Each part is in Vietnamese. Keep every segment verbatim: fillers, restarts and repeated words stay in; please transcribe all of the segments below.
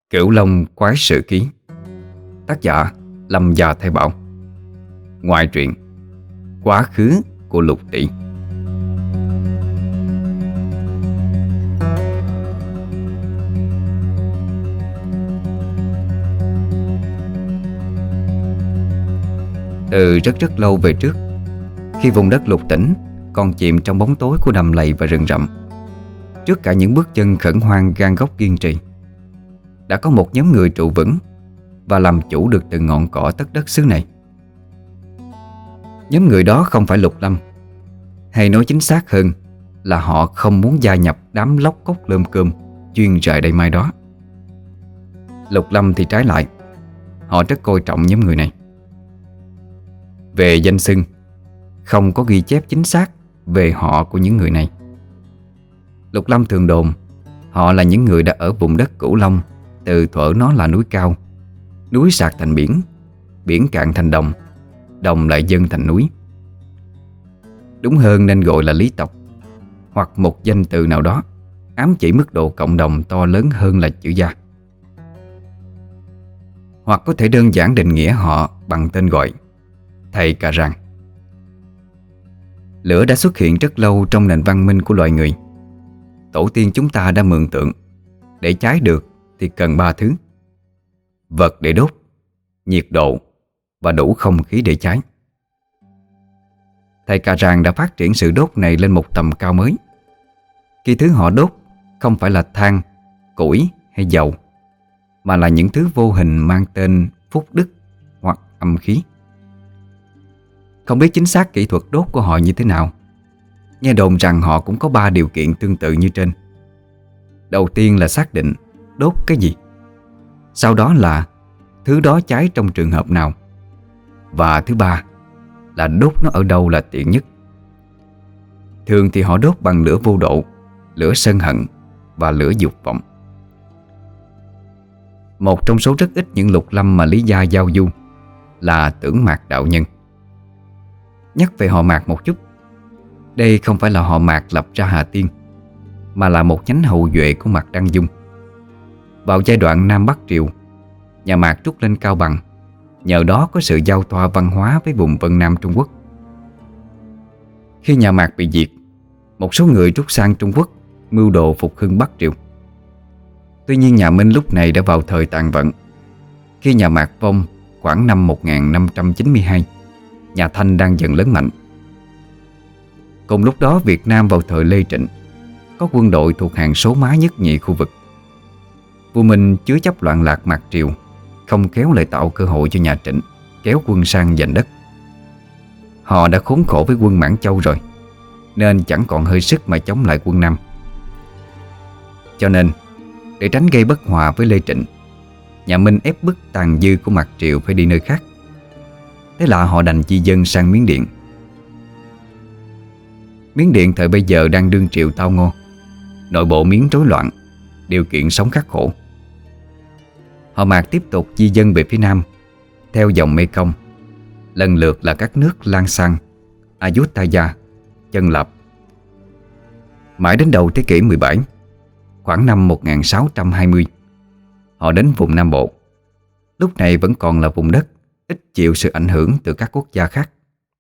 Cửu Long Quái Sự Ký. Tác giả Lâm Gia Thái Bảo. Ngoại truyện Quá khứ của Lục Tỷ. Từ rất rất lâu về trước, khi vùng đất Lục Tỉnh còn chìm trong bóng tối của đầm lầy và rừng rậm, trước cả những bước chân khẩn hoang gan góc kiên trì, đã có một nhóm người trụ vững và làm chủ được từng ngọn cỏ tất đất xứ này. Nhóm người đó không phải Lục Lâm, hay nói chính xác hơn là họ không muốn gia nhập đám lóc cốc lơm cơm chuyên rời đây mai đó. Lục Lâm thì trái lại, họ rất coi trọng nhóm người này. Về danh xưng, không có ghi chép chính xác về họ của những người này. Lục Lâm thường đồn họ là những người đã ở vùng đất Cửu Long từ thuở nó là núi cao, núi sạt thành biển, biển cạn thành đồng, đồng lại dâng thành núi. Đúng hơn nên gọi là lý tộc, hoặc một danh từ nào đó ám chỉ mức độ cộng đồng to lớn hơn là chữ gia. Hoặc có thể đơn giản định nghĩa họ bằng tên gọi Thầy Cà Ràng. Lửa đã xuất hiện rất lâu trong nền văn minh của loài người. Tổ tiên chúng ta đã mường tượng để cháy được thì cần ba thứ: vật để đốt, nhiệt độ và đủ không khí để cháy. Thầy Cà Ràng đã phát triển sự đốt này lên một tầm cao mới, khi thứ họ đốt không phải là than, củi hay dầu, mà là những thứ vô hình mang tên phúc đức hoặc âm khí. Không biết chính xác kỹ thuật đốt của họ như thế nào. Nghe đồn rằng họ cũng có ba điều kiện tương tự như trên. Đầu tiên là xác định đốt cái gì, sau đó là thứ đó cháy trong trường hợp nào, và thứ ba là đốt nó ở đâu là tiện nhất. Thường thì họ đốt bằng lửa vô độ, lửa sân hận và lửa dục vọng. Một trong số rất ít những Lục Lâm mà Lý Gia giao du là Tưởng Mạc đạo nhân. Nhắc về họ Mạc một chút. Đây không phải là họ Mạc lập ra Hà Tiên, mà là một nhánh hậu duệ của Mạc Đăng Dung. Vào giai đoạn Nam Bắc Triều, nhà Mạc trút lên Cao Bằng, nhờ đó có sự giao thoa văn hóa với vùng Vân Nam Trung Quốc. Khi nhà Mạc bị diệt, một số người rút sang Trung Quốc mưu đồ phục hưng Bắc Triều. Tuy nhiên nhà Minh lúc này đã vào thời tàn vận. Khi nhà Mạc vong khoảng năm một nghìn năm trăm chín mươi hai, nhà Thanh đang dần lớn mạnh. Cùng lúc đó Việt Nam vào thời Lê Trịnh có quân đội thuộc hàng số má nhất nhì khu vực. Vua Minh chứa chấp loạn lạc Mạc Triều, không khéo lại tạo cơ hội cho nhà Trịnh kéo quân sang giành đất. Họ đã khốn khổ với quân Mãn Châu rồi, nên chẳng còn hơi sức mà chống lại quân Nam. Cho nên để tránh gây bất hòa với Lê Trịnh, nhà Minh ép bức tàn dư của Mạc Triều phải đi nơi khác. Thế là họ đành di dân sang Miến Điện. Miến Điện thời bây giờ đang đương triều tao ngô, nội bộ Miến rối loạn, điều kiện sống khắc khổ. Họ Mạc tiếp tục di dân về phía Nam theo dòng Mê Công, lần lượt là các nước Lan Sang, Ayutthaya, Chân Lạp. Mãi đến đầu thế kỷ mười bảy, khoảng năm một nghìn sáu trăm hai mươi, họ đến vùng Nam Bộ. Lúc này vẫn còn là vùng đất ít chịu sự ảnh hưởng từ các quốc gia khác.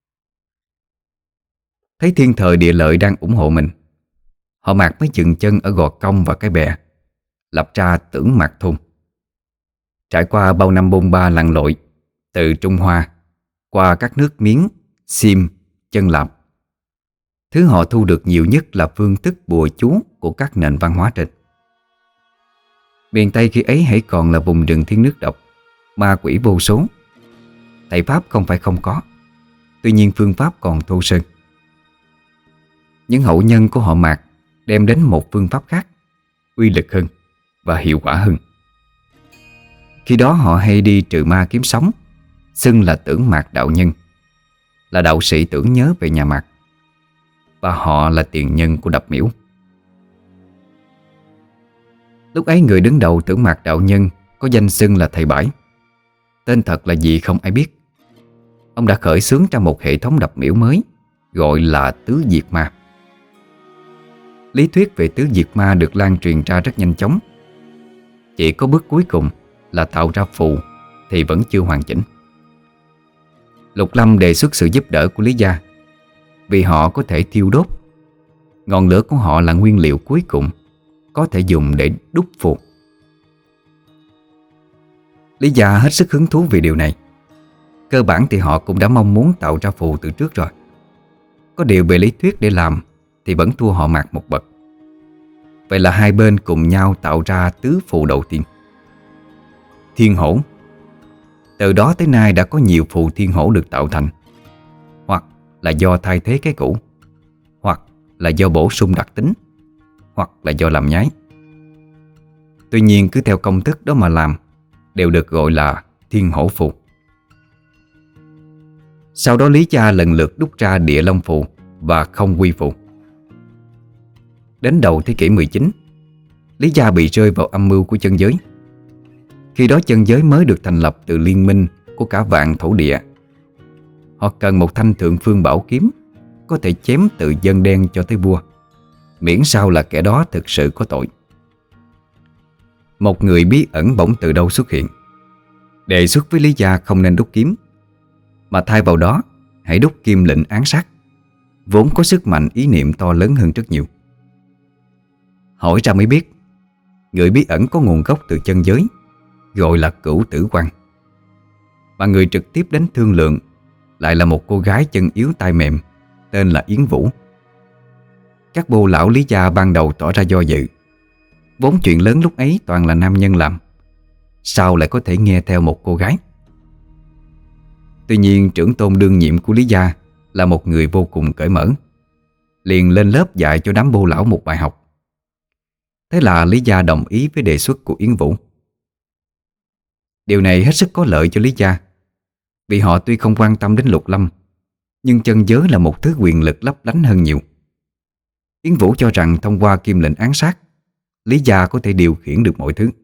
Thấy thiên thời địa lợi đang ủng hộ mình, họ Mạc mới dừng chân ở Gò Công và Cái Bè, lập ra Tưởng Mạc Thôn. Trải qua bao năm bôn ba lặn lội từ Trung Hoa qua các nước Miến, Xiêm, Chân Lạp, thứ họ thu được nhiều nhất là phương thức bùa chú của các nền văn hóa trên. Miền Tây khi ấy hãy còn là vùng rừng thiên nước độc, ma quỷ vô số. Thầy pháp không phải không có, tuy nhiên phương pháp còn thô sơ. Những hậu nhân của họ Mạc đem đến một phương pháp khác, uy lực hơn và hiệu quả hơn. Khi đó họ hay đi trừ ma kiếm sống, xưng là Tưởng Mạc đạo nhân, là đạo sĩ tưởng nhớ về nhà Mạc, và họ là tiền nhân của đập miễu. Lúc ấy người đứng đầu Tưởng Mạc đạo nhân có danh xưng là Thầy Bãi. Tên thật là gì không ai biết. Ông đã khởi xướng ra một hệ thống đập miễu mới gọi là Tứ Diệt Ma. Lý thuyết về tứ diệt ma được lan truyền ra rất nhanh chóng. Chỉ có bước cuối cùng là tạo ra phù thì vẫn chưa hoàn chỉnh. Lục Lâm đề xuất sự giúp đỡ của Lý gia, vì họ có thể thiêu đốt. Ngọn lửa của họ là nguyên liệu cuối cùng có thể dùng để đúc phù. Lý gia hết sức hứng thú vì điều này. Cơ bản thì họ cũng đã mong muốn tạo ra phù từ trước rồi. Có điều về lý thuyết để làm thì vẫn thua họ Mạc một bậc. Vậy là hai bên cùng nhau tạo ra tứ phù đầu tiên, Thiên Hổ. Từ đó tới nay đã có nhiều phù Thiên Hổ được tạo thành, hoặc là do thay thế cái cũ, hoặc là do bổ sung đặc tính, hoặc là do làm nhái. Tuy nhiên cứ theo công thức đó mà làm đều được gọi là Thiên Hổ phù. Sau đó Lý gia lần lượt đúc ra Địa Long phù và Không Quy phù. Đến đầu thế kỷ mười chín, Lý gia bị rơi vào âm mưu của chân giới. Khi đó chân giới mới được thành lập từ liên minh của cả vạn thổ địa. Họ cần một thanh thượng phương bảo kiếm có thể chém từ dân đen cho tới vua, miễn sao là kẻ đó thực sự có tội. Một người bí ẩn bỗng từ đâu xuất hiện, đề xuất với Lý gia không nên đúc kiếm, mà thay vào đó hãy đúc kim lệnh án sát, vốn có sức mạnh ý niệm to lớn hơn rất nhiều. Hỏi ra mới biết, người bí ẩn có nguồn gốc từ chân giới, gọi là Cửu Tử Quan. Mà người trực tiếp đến thương lượng lại là một cô gái chân yếu tay mềm tên là Yến Vũ. Các bô lão Lý gia ban đầu tỏ ra do dự, vốn chuyện lớn lúc ấy toàn là nam nhân làm, sao lại có thể nghe theo một cô gái. Tuy nhiên trưởng tôn đương nhiệm của Lý gia là một người vô cùng cởi mở, liền lên lớp dạy cho đám bô lão một bài học. Thế là Lý gia đồng ý với đề xuất của Yến Vũ. Điều này hết sức có lợi cho Lý gia, vì họ tuy không quan tâm đến Lục Lâm, nhưng chân giới là một thứ quyền lực lấp lánh hơn nhiều. Yến Vũ cho rằng thông qua kim lệnh án sát, Lý gia có thể điều khiển được mọi thứ.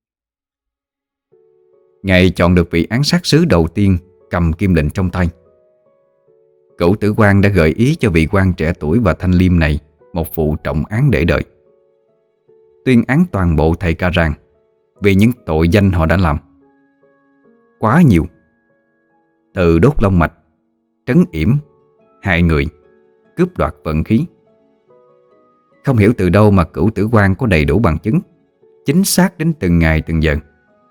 Ngày chọn được vị án sát sứ đầu tiên cầm kim lệnh trong tay, Cửu Tử Quan đã gợi ý cho vị quan trẻ tuổi và thanh liêm này một vụ trọng án để đợi. Tuyên án toàn bộ thầy Ca Ràng vì những tội danh họ đã làm. Quá nhiều, từ đốt long mạch, trấn yểm, hại người, cướp đoạt vận khí. Không hiểu từ đâu mà Cửu Tử Quan có đầy đủ bằng chứng, chính xác đến từng ngày từng giờ.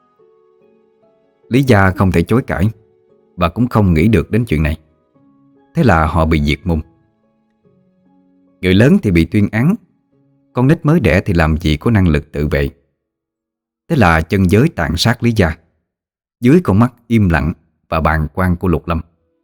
Lý gia không thể chối cãi, và cũng không nghĩ được đến chuyện này. Thế là họ bị diệt môn. Người lớn thì bị tuyên án, con nít mới đẻ thì làm gì có năng lực tự vệ. Thế là chân giới tàn sát Lý gia dưới con mắt im lặng và bàng quan của Lục Lâm.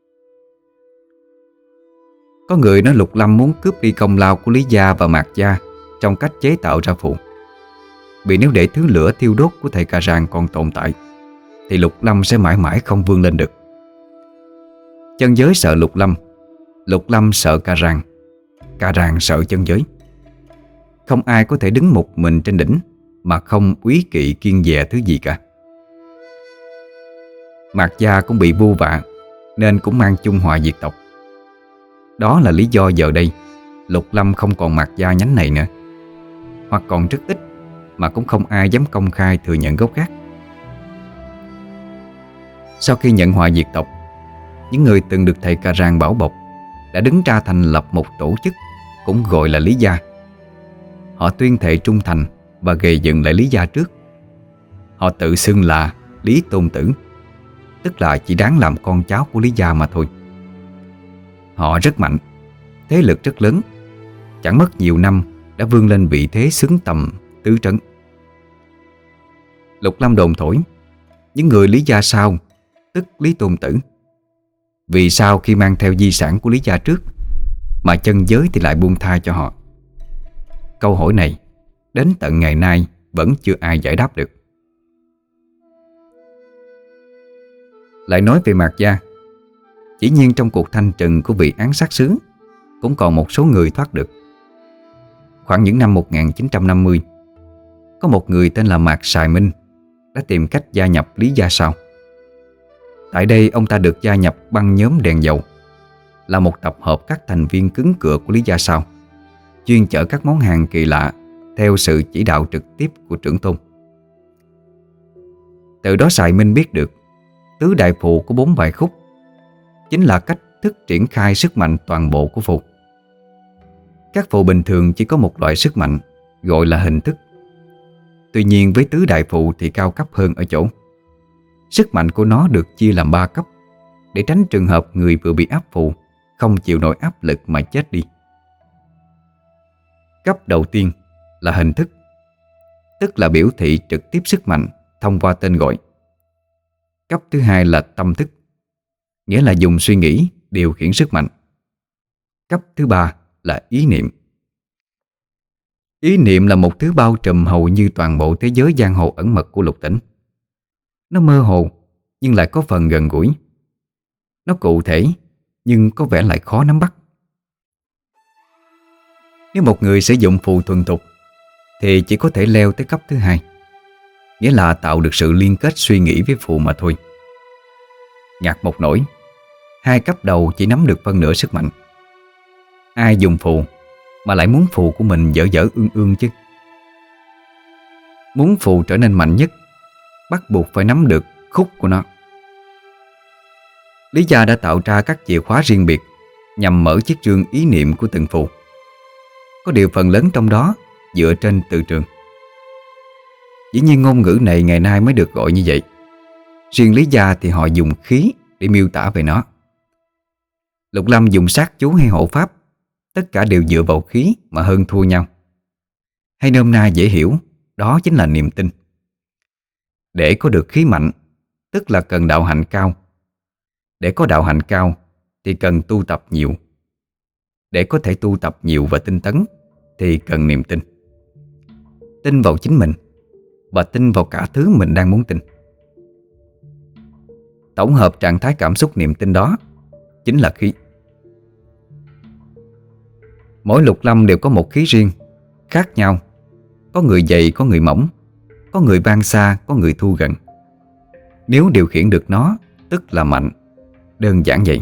Có người nói Lục Lâm muốn cướp đi công lao của Lý gia và Mạc gia trong cách chế tạo ra phù. Vì nếu để thứ lửa thiêu đốt của thầy Ca Ràng còn tồn tại thì Lục Lâm sẽ mãi mãi không vươn lên được. Chân giới sợ Lục Lâm, Lục Lâm sợ Ca Ràng, Ca Ràng sợ chân giới. Không ai có thể đứng một mình trên đỉnh mà không úy kỵ kiêng dè thứ gì cả. Mạc gia cũng bị vu vạ nên cũng mang chung họa diệt tộc. Đó là lý do giờ đây Lục Lâm không còn Mạc gia nhánh này nữa, hoặc còn rất ít mà cũng không ai dám công khai thừa nhận gốc gác. Sau khi nhận họa diệt tộc, những người từng được thầy Ca Ràng bảo bọc đã đứng ra thành lập một tổ chức cũng gọi là Lý gia. Họ tuyên thệ trung thành và gây dựng lại Lý gia trước. Họ tự xưng là Lý Tôn Tử, tức là chỉ đáng làm con cháu của Lý gia mà thôi. Họ rất mạnh, thế lực rất lớn, chẳng mất nhiều năm đã vươn lên vị thế xứng tầm tứ trấn. Lục Lâm đồn thổi những người Lý gia sau, tức Lý Tôn Tử, vì sao khi mang theo di sản của Lý gia trước mà chân giới thì lại buông tha cho họ? Câu hỏi này đến tận ngày nay vẫn chưa ai giải đáp được. Lại nói về Mạc gia, chỉ nhiên trong cuộc thanh trừng của vị án sát sứ cũng còn một số người thoát được. Khoảng những năm một nghìn chín trăm năm mươi, có một người tên là Mạc Sài Minh đã tìm cách gia nhập Lý gia sau. Tại đây ông ta được gia nhập băng nhóm đèn dầu, là một tập hợp các thành viên cứng cựa của Lý gia sau, chuyên chở các món hàng kỳ lạ theo sự chỉ đạo trực tiếp của trưởng tôn. Từ đó Sài Minh biết được tứ đại phù của bốn bài khúc chính là cách thức triển khai sức mạnh toàn bộ của phù. Các phù bình thường chỉ có một loại sức mạnh, gọi là hình thức. Tuy nhiên với tứ đại phù thì cao cấp hơn ở chỗ sức mạnh của nó được chia làm ba cấp, để tránh trường hợp người vừa bị áp phù không chịu nổi áp lực mà chết đi. Cấp đầu tiên là hình thức, tức là biểu thị trực tiếp sức mạnh thông qua tên gọi. Cấp thứ hai là tâm thức, nghĩa là dùng suy nghĩ điều khiển sức mạnh. Cấp thứ ba là ý niệm. Ý niệm là một thứ bao trùm hầu như toàn bộ thế giới giang hồ ẩn mật của Lục Tỉnh. Nó mơ hồ nhưng lại có phần gần gũi. Nó cụ thể nhưng có vẻ lại khó nắm bắt. Nếu một người sử dụng phù thuần thục thì chỉ có thể leo tới cấp thứ hai, nghĩa là tạo được sự liên kết suy nghĩ với phù mà thôi. Ngặt một nỗi, hai cấp đầu chỉ nắm được phân nửa sức mạnh. Ai dùng phù mà lại muốn phù của mình dở dở ương ương chứ? Muốn phù trở nên mạnh nhất, bắt buộc phải nắm được khúc của nó. Lý Gia đã tạo ra các chìa khóa riêng biệt nhằm mở chiếc chương ý niệm của từng phù. Có điều phần lớn trong đó dựa trên từ trường. Dĩ nhiên ngôn ngữ này ngày nay mới được gọi như vậy. Riêng Lý Gia thì họ dùng khí để miêu tả về nó. Lục Lâm dùng sát chú hay hộ pháp, tất cả đều dựa vào khí mà hơn thua nhau. Hay nôm na dễ hiểu, đó chính là niềm tin. Để có được khí mạnh, tức là cần đạo hạnh cao. Để có đạo hạnh cao thì cần tu tập nhiều. Để có thể tu tập nhiều và tinh tấn thì cần niềm tin. Tin vào chính mình và tin vào cả thứ mình đang muốn tin. Tổng hợp trạng thái cảm xúc niềm tin đó chính là khí. Mỗi Lục Lâm đều có một khí riêng, khác nhau. Có người dày, có người mỏng, có người vang xa, có người thu gần. Nếu điều khiển được nó, tức là mạnh. Đơn giản vậy.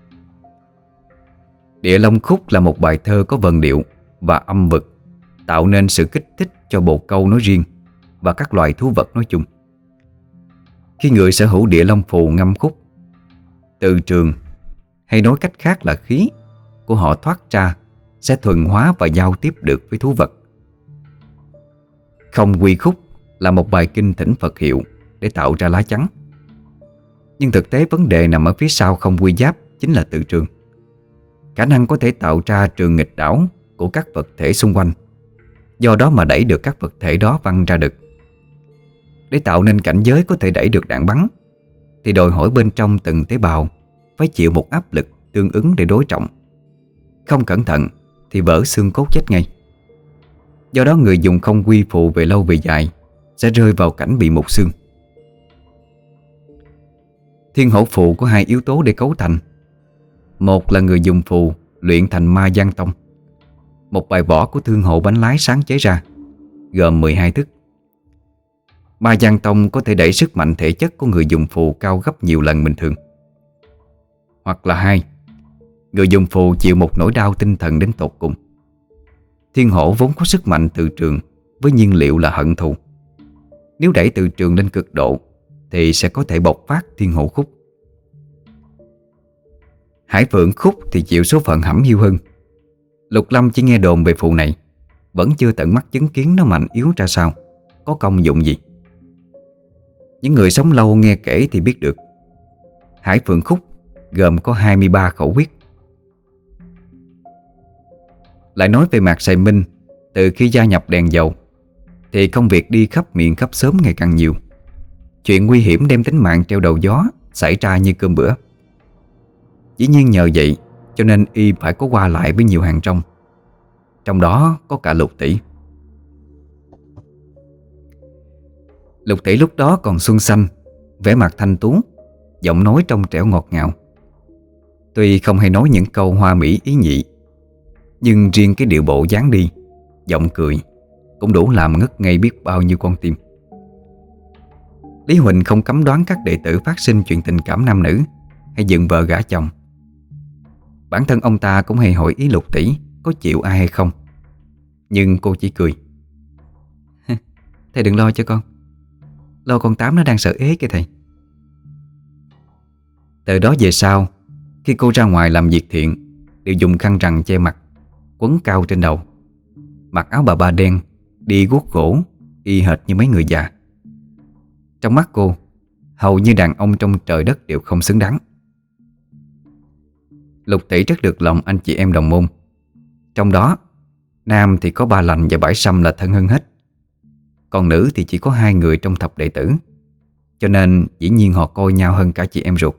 Địa Long Khúc là một bài thơ có vần điệu và âm vực, tạo nên sự kích thích cho bồ câu nói riêng và các loài thú vật nói chung. Khi người sở hữu địa long phù ngâm khúc, từ trường, hay nói cách khác là khí của họ thoát ra sẽ thuần hóa và giao tiếp được với thú vật. Không Quy Khúc là một bài kinh thỉnh Phật hiệu để tạo ra lá chắn. Nhưng thực tế vấn đề nằm ở phía sau Không Quy Giáp chính là từ trường. Khả năng có thể tạo ra trường nghịch đảo của các vật thể xung quanh, do đó mà đẩy được các vật thể đó văng ra được. Để tạo nên cảnh giới có thể đẩy được đạn bắn thì đòi hỏi bên trong từng tế bào phải chịu một áp lực tương ứng để đối trọng. Không cẩn thận thì vỡ xương cốt chết ngay. Do đó người dùng Không Quy phù về lâu về dài sẽ rơi vào cảnh bị mục xương. Thiên hổ phù có hai yếu tố để cấu thành. Một là người dùng phù luyện thành Ma Giang Tông, một bài võ của thương hộ bánh lái sáng chế ra, gồm mười hai thức. Ma Giang Tông có thể đẩy sức mạnh thể chất của người dùng phù cao gấp nhiều lần bình thường. Hoặc là hai, người dùng phù chịu một nỗi đau tinh thần đến tột cùng. Thiên hổ vốn có sức mạnh từ trường với nhiên liệu là hận thù. Nếu đẩy từ trường lên cực độ thì sẽ có thể bộc phát thiên hổ khúc. Hải Phượng Khúc thì chịu số phận hẩm hiu hơn. Lục Lâm chỉ nghe đồn về phù này, vẫn chưa tận mắt chứng kiến nó mạnh yếu ra sao, có công dụng gì. Những người sống lâu nghe kể thì biết được Hải Phượng Khúc gồm có hai mươi ba khẩu quyết. Lại nói về Mạc Sài Minh, từ khi gia nhập đèn dầu thì công việc đi khắp miệng khắp xóm ngày càng nhiều. Chuyện nguy hiểm đem tính mạng treo đầu gió xảy ra như cơm bữa. Dĩ nhiên nhờ vậy cho nên y phải có qua lại với nhiều hàng trong, trong đó có cả Lục Tỷ. Lục Tỷ lúc đó còn xuân xanh, vẻ mặt thanh tú, giọng nói trong trẻo ngọt ngào. Tuy không hay nói những câu hoa mỹ ý nhị, nhưng riêng cái điệu bộ dáng đi, giọng cười cũng đủ làm ngất ngây biết bao nhiêu con tim. Lý Huỳnh không cấm đoán các đệ tử phát sinh chuyện tình cảm nam nữ hay dựng vợ gả chồng. Bản thân ông ta cũng hay hỏi ý Lục Tỷ có chịu ai hay không, nhưng cô chỉ cười. Thầy đừng lo cho con, Lo con Tám nó đang sợ ế kìa thầy. Từ đó về sau, khi cô ra ngoài làm việc thiện, đều dùng khăn rằn che mặt, quấn cao trên đầu, mặc áo bà ba đen, đi guốc gỗ, y hệt như mấy người già. Trong mắt cô, hầu như đàn ông trong trời đất đều không xứng đáng. Lục Tỷ rất được lòng anh chị em đồng môn. Trong đó, nam thì có Ba Lành và Bãi Sâm là thân hơn hết, còn nữ thì chỉ có hai người trong thập đệ tử, cho nên dĩ nhiên họ coi nhau hơn cả chị em ruột.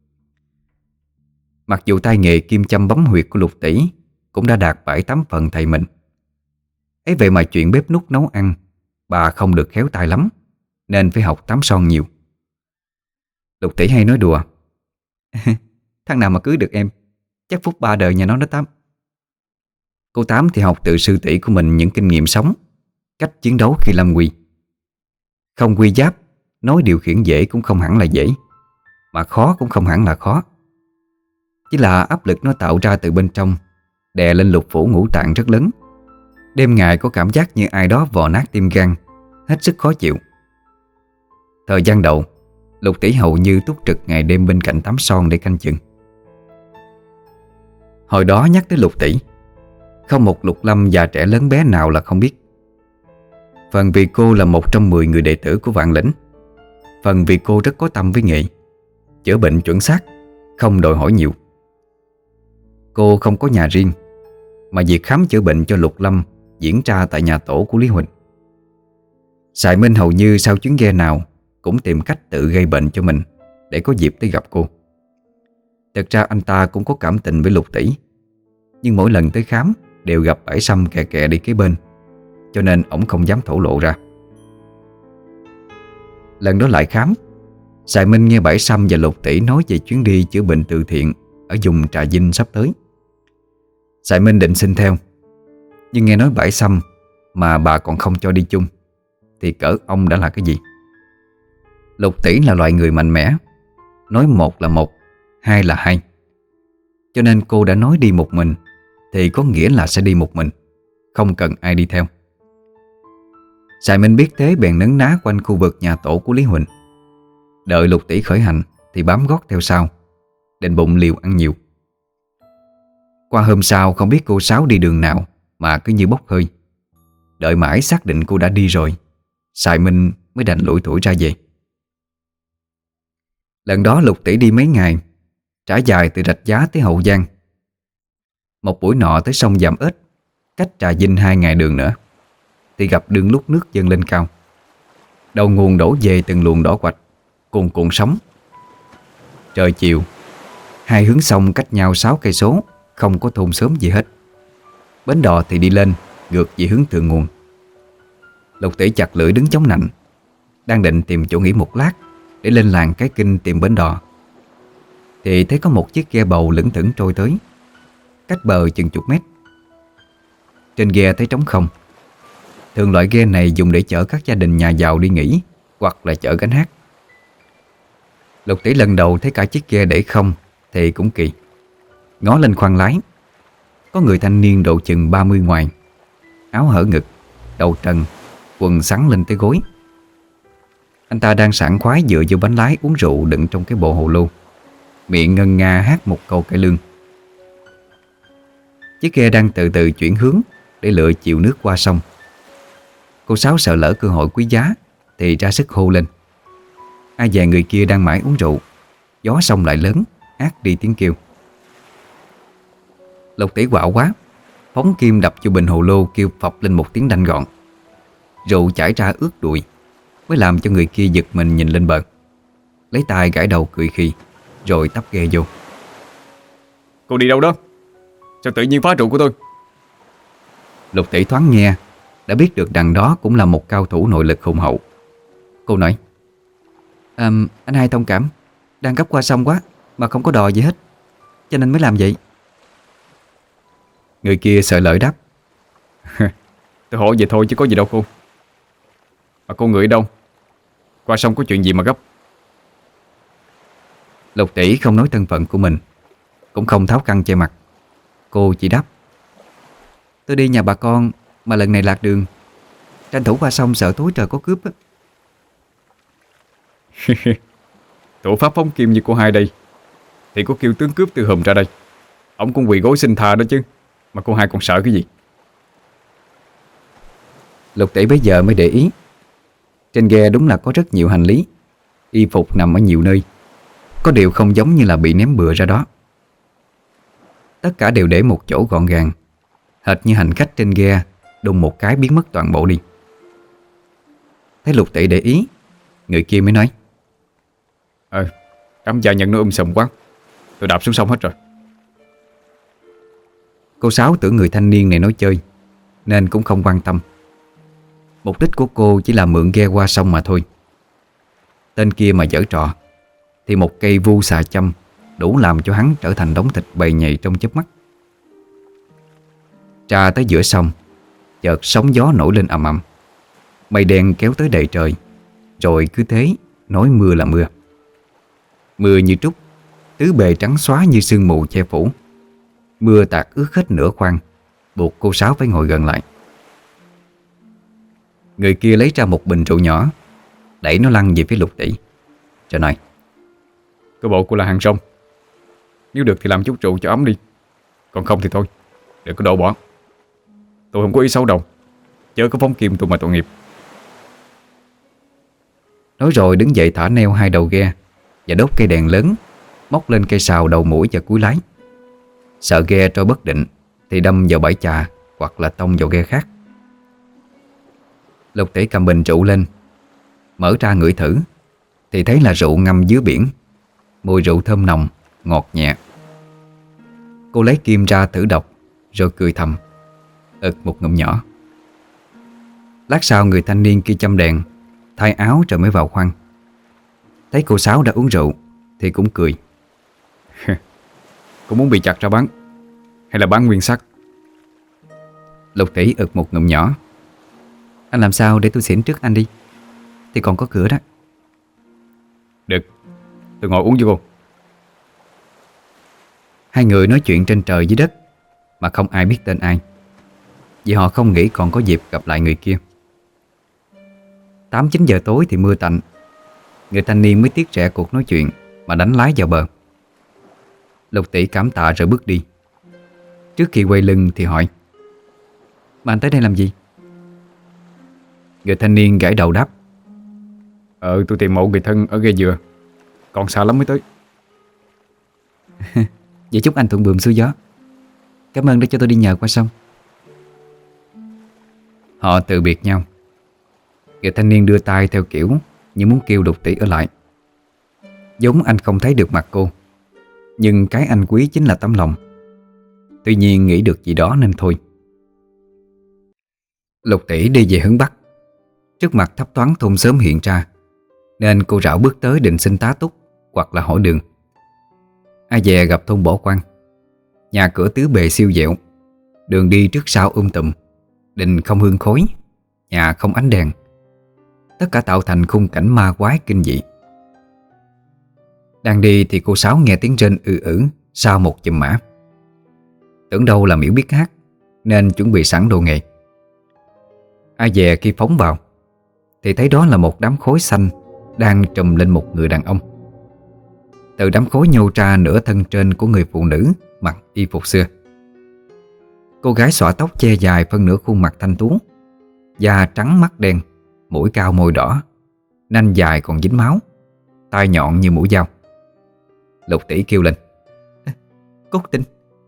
Mặc dù tay nghề kim châm bấm huyệt của Lục Tỷ cũng đã đạt bảy tám phần thầy mình, ấy vậy mà chuyện bếp núc nấu ăn bà không được khéo tay lắm, nên phải học Tám Son nhiều. Lục Tỷ hay nói đùa: thằng nào mà cưới được em chắc phúc ba đời nhà nó đó Tám. Cô Tám thì học từ sư tỷ của mình những kinh nghiệm sống, cách chiến đấu khi lâm nguy. Không quy giáp, nói điều khiển dễ cũng không hẳn là dễ, mà khó cũng không hẳn là khó. Chỉ là áp lực nó tạo ra từ bên trong, đè lên lục phủ ngũ tạng rất lớn. Đêm ngày có cảm giác như ai đó vò nát tim gan, hết sức khó chịu. Thời gian đầu, Lục Tỷ hầu như túc trực ngày đêm bên cạnh Tám Son để canh chừng. Hồi đó nhắc tới Lục Tỷ, không một Lục Lâm già trẻ lớn bé nào là không biết. Phần vì cô là một trong mười người đệ tử của Vạn Lĩnh, phần vì cô rất có tâm với nghề, chữa bệnh chuẩn xác, không đòi hỏi nhiều. Cô không có nhà riêng, mà việc khám chữa bệnh cho Lục Lâm diễn ra tại nhà tổ của Lý Huỳnh. Sài Minh hầu như sau chuyến ghe nào cũng tìm cách tự gây bệnh cho mình để có dịp tới gặp cô. Thật ra anh ta cũng có cảm tình với Lục Tỷ, nhưng mỗi lần tới khám đều gặp Bãi Sâm kè kè đi kế bên, cho nên ổng không dám thổ lộ ra. Lần đó lại khám, Sài Minh nghe Bãi Sâm và Lục Tỷ nói về chuyến đi chữa bệnh từ thiện ở vùng Trà Vinh sắp tới. Sài Minh định xin theo, nhưng nghe nói Bãi Sâm mà bà còn không cho đi chung thì cỡ ông đã là cái gì. Lục Tỷ là loại người mạnh mẽ, nói một là một, hai là hai, cho nên cô đã nói đi một mình thì có nghĩa là sẽ đi một mình, không cần ai đi theo. Sài Minh biết thế bèn nấn ná quanh khu vực nhà tổ của Lý Huỳnh, đợi Lục Tỷ khởi hành thì bám gót theo sau, định bụng liều ăn nhiều. Qua hôm sau không biết cô Sáu đi đường nào mà cứ như bốc hơi. Đợi mãi xác định cô đã đi rồi, Sài Minh mới đành lủi thủi ra về. Lần đó Lục Tỷ đi mấy ngày, trải dài từ Rạch Giá tới Hậu Giang. Một buổi nọ tới sông Dạm Ếch, cách Trà Vinh hai ngày đường nữa, thì gặp đường lúc nước dâng lên cao. Đầu nguồn đổ về từng luồng đỏ quạch, cuồn cuộn sóng. Trời chiều, hai hướng sông cách nhau sáu cây số, không có thôn xóm gì hết. Bến đò thì đi lên, ngược về hướng thượng nguồn. Lục Tỷ chặt lưỡi đứng chống nạnh, đang định tìm chỗ nghỉ một lát để lên làng Cái Kinh tìm bến đò, thì thấy có một chiếc ghe bầu lững thững trôi tới, cách bờ chừng chục mét. Trên ghe thấy trống không. Thường loại ghe này dùng để chở các gia đình nhà giàu đi nghỉ, hoặc là chở gánh hát. Lục Tỷ lần đầu thấy cả chiếc ghe để không thì cũng kỳ. Ngó lên khoang lái, có người thanh niên độ chừng ba mươi ngoài, áo hở ngực, đầu trần, quần xắn lên tới gối. Anh ta đang sảng khoái dựa vô bánh lái uống rượu đựng trong cái bộ hồ lô, miệng ngân nga hát một câu cải lương. Chiếc ghe đang từ từ chuyển hướng để lựa chịu nước qua sông. Cô Sáu sợ lỡ cơ hội quý giá thì ra sức hô lên. Ai dè người kia đang mãi uống rượu, gió sông lại lớn, át đi tiếng kêu. Lục Tỷ quạo quá, phóng kim đập vô bình hồ lô, kêu phập lên một tiếng đanh gọn. Rượu chảy ra ướt đùi, mới làm cho người kia giật mình nhìn lên bờ, lấy tay gãi đầu cười khì, rồi tấp ghe vô. Cô đi đâu đó? Sao tự nhiên phá rượu của tôi? Lục Tỷ thoáng nghe đã biết được đằng đó cũng là một cao thủ nội lực hùng hậu. Cô nói: à, anh hai thông cảm, đang gấp qua sông quá mà không có đò gì hết, cho nên mới làm vậy. Người kia sợ lỡ đáp: Tôi hỏi vậy thôi chứ có gì đâu cô. Mà cô người ở đâu? Qua sông có chuyện gì mà gấp? Lục Tỷ không nói thân phận của mình, cũng không tháo khăn che mặt. Cô chỉ đáp: tôi đi nhà bà con mà lần này lạc đường, tranh thủ qua sông sợ tối trời có cướp á. Thủ pháp phóng kim như cô hai đây thì có kêu tướng cướp từ hùm ra đây, ông cũng quỳ gối xin tha đó chứ. Mà cô hai còn sợ cái gì? Lục tỷ bấy giờ mới để ý, trên ghe đúng là có rất nhiều hành lý, y phục nằm ở nhiều nơi. Có điều không giống như là bị ném bừa ra đó. Tất cả đều để một chỗ gọn gàng, hệt như hành khách trên ghe đùng một cái biến mất toàn bộ đi. Thấy Lục tỷ để ý, người kia mới nói: Ờ, đám gia nhân nó um sùm quá, tôi đạp xuống sông hết rồi. Cô Sáu tưởng người thanh niên này nói chơi nên cũng không quan tâm. Mục đích của cô chỉ là mượn ghe qua sông mà thôi. Tên kia mà giở trò thì một cây vu xà châm đủ làm cho hắn trở thành đống thịt bầy nhầy trong chớp mắt. Trà tới giữa sông, chợt sóng gió nổi lên ầm ầm, mây đen kéo tới đầy trời, rồi cứ thế nói mưa là mưa. Mưa như trút, tứ bề trắng xóa như sương mù che phủ. Mưa tạt ướt hết nửa khoang, buộc cô Sáu phải ngồi gần lại. Người kia lấy ra một bình rượu nhỏ, đẩy nó lăn về phía Lục tỷ, rồi nói: Cái bộ cô là hàng rong, nếu được thì làm chút rượu cho ấm đi, còn không thì thôi, đừng có đổ bỏ. Tôi không có ý xấu đâu, chớ có phóng kim tôi mà tội nghiệp. Nói rồi đứng dậy thả neo hai đầu ghe và đốt cây đèn lớn, móc lên cây sào đầu mũi và cuối lái. Sợ ghe trôi bất định thì đâm vào bãi chà hoặc là tông vào ghe khác. Lục tỷ cầm bình rượu lên, mở ra ngửi thử thì thấy là rượu ngâm dưới biển. Mùi rượu thơm nồng, ngọt nhẹ. Cô lấy kim ra thử độc, rồi cười thầm, ực một ngụm nhỏ. Lát sau người thanh niên kia châm đèn, thay áo rồi mới vào khoang. Thấy cô Sáu đã uống rượu thì cũng cười. Cô muốn bị chặt ra bán, hay là bán nguyên xác? Lục tỷ ực một ngụm nhỏ. Anh làm sao để tôi xỉn trước anh đi, thì còn có cửa đó. Được, tôi ngồi uống với cô. Hai người nói chuyện trên trời dưới đất mà không ai biết tên ai, vì họ không nghĩ còn có dịp gặp lại người kia. Tám chín giờ tối thì mưa tạnh. Người thanh niên mới tiếc rẻ cuộc nói chuyện mà đánh lái vào bờ. Lục tỷ cảm tạ rồi bước đi. Trước khi quay lưng thì hỏi: Mà anh tới đây làm gì? Người thanh niên gãi đầu đáp: Ờ, tôi tìm mộ người thân ở ghe dừa, còn xa lắm mới tới. Vậy chúc anh thuận buồm xuôi gió. Cảm ơn đã cho tôi đi nhờ qua sông. Họ từ biệt nhau. Người thanh niên đưa tay theo kiểu như muốn kêu Lục tỷ ở lại. Giống anh không thấy được mặt cô, nhưng cái anh quý chính là tấm lòng. Tuy nhiên nghĩ được gì đó nên thôi. Lục tỷ đi về hướng Bắc. Trước mặt thấp thoáng thôn xóm hiện ra, nên cô rảo bước tới định xin tá túc hoặc là hỏi đường. Ai dè gặp thôn bỏ quang. Nhà cửa tứ bề siêu dẹo, đường đi trước sau um tùm, đình không hương khói, nhà không ánh đèn. Tất cả tạo thành khung cảnh ma quái kinh dị. Đang đi thì cô Sáu nghe tiếng rên ư ử sau một chùm mã. Tưởng đâu là Miễu biết hát nên chuẩn bị sẵn đồ nghề. Ai dè khi phóng vào thì thấy đó là một đám khói xanh đang trùm lên một người đàn ông. Từ đám khói nhô ra nửa thân trên của người phụ nữ mặc y phục xưa. Cô gái xõa tóc che dài phân nửa khuôn mặt thanh tú, da trắng mắt đen, mũi cao môi đỏ, nanh dài còn dính máu, tai nhọn như mũi dao. Lục tỷ kêu lên: Cốt Tinh.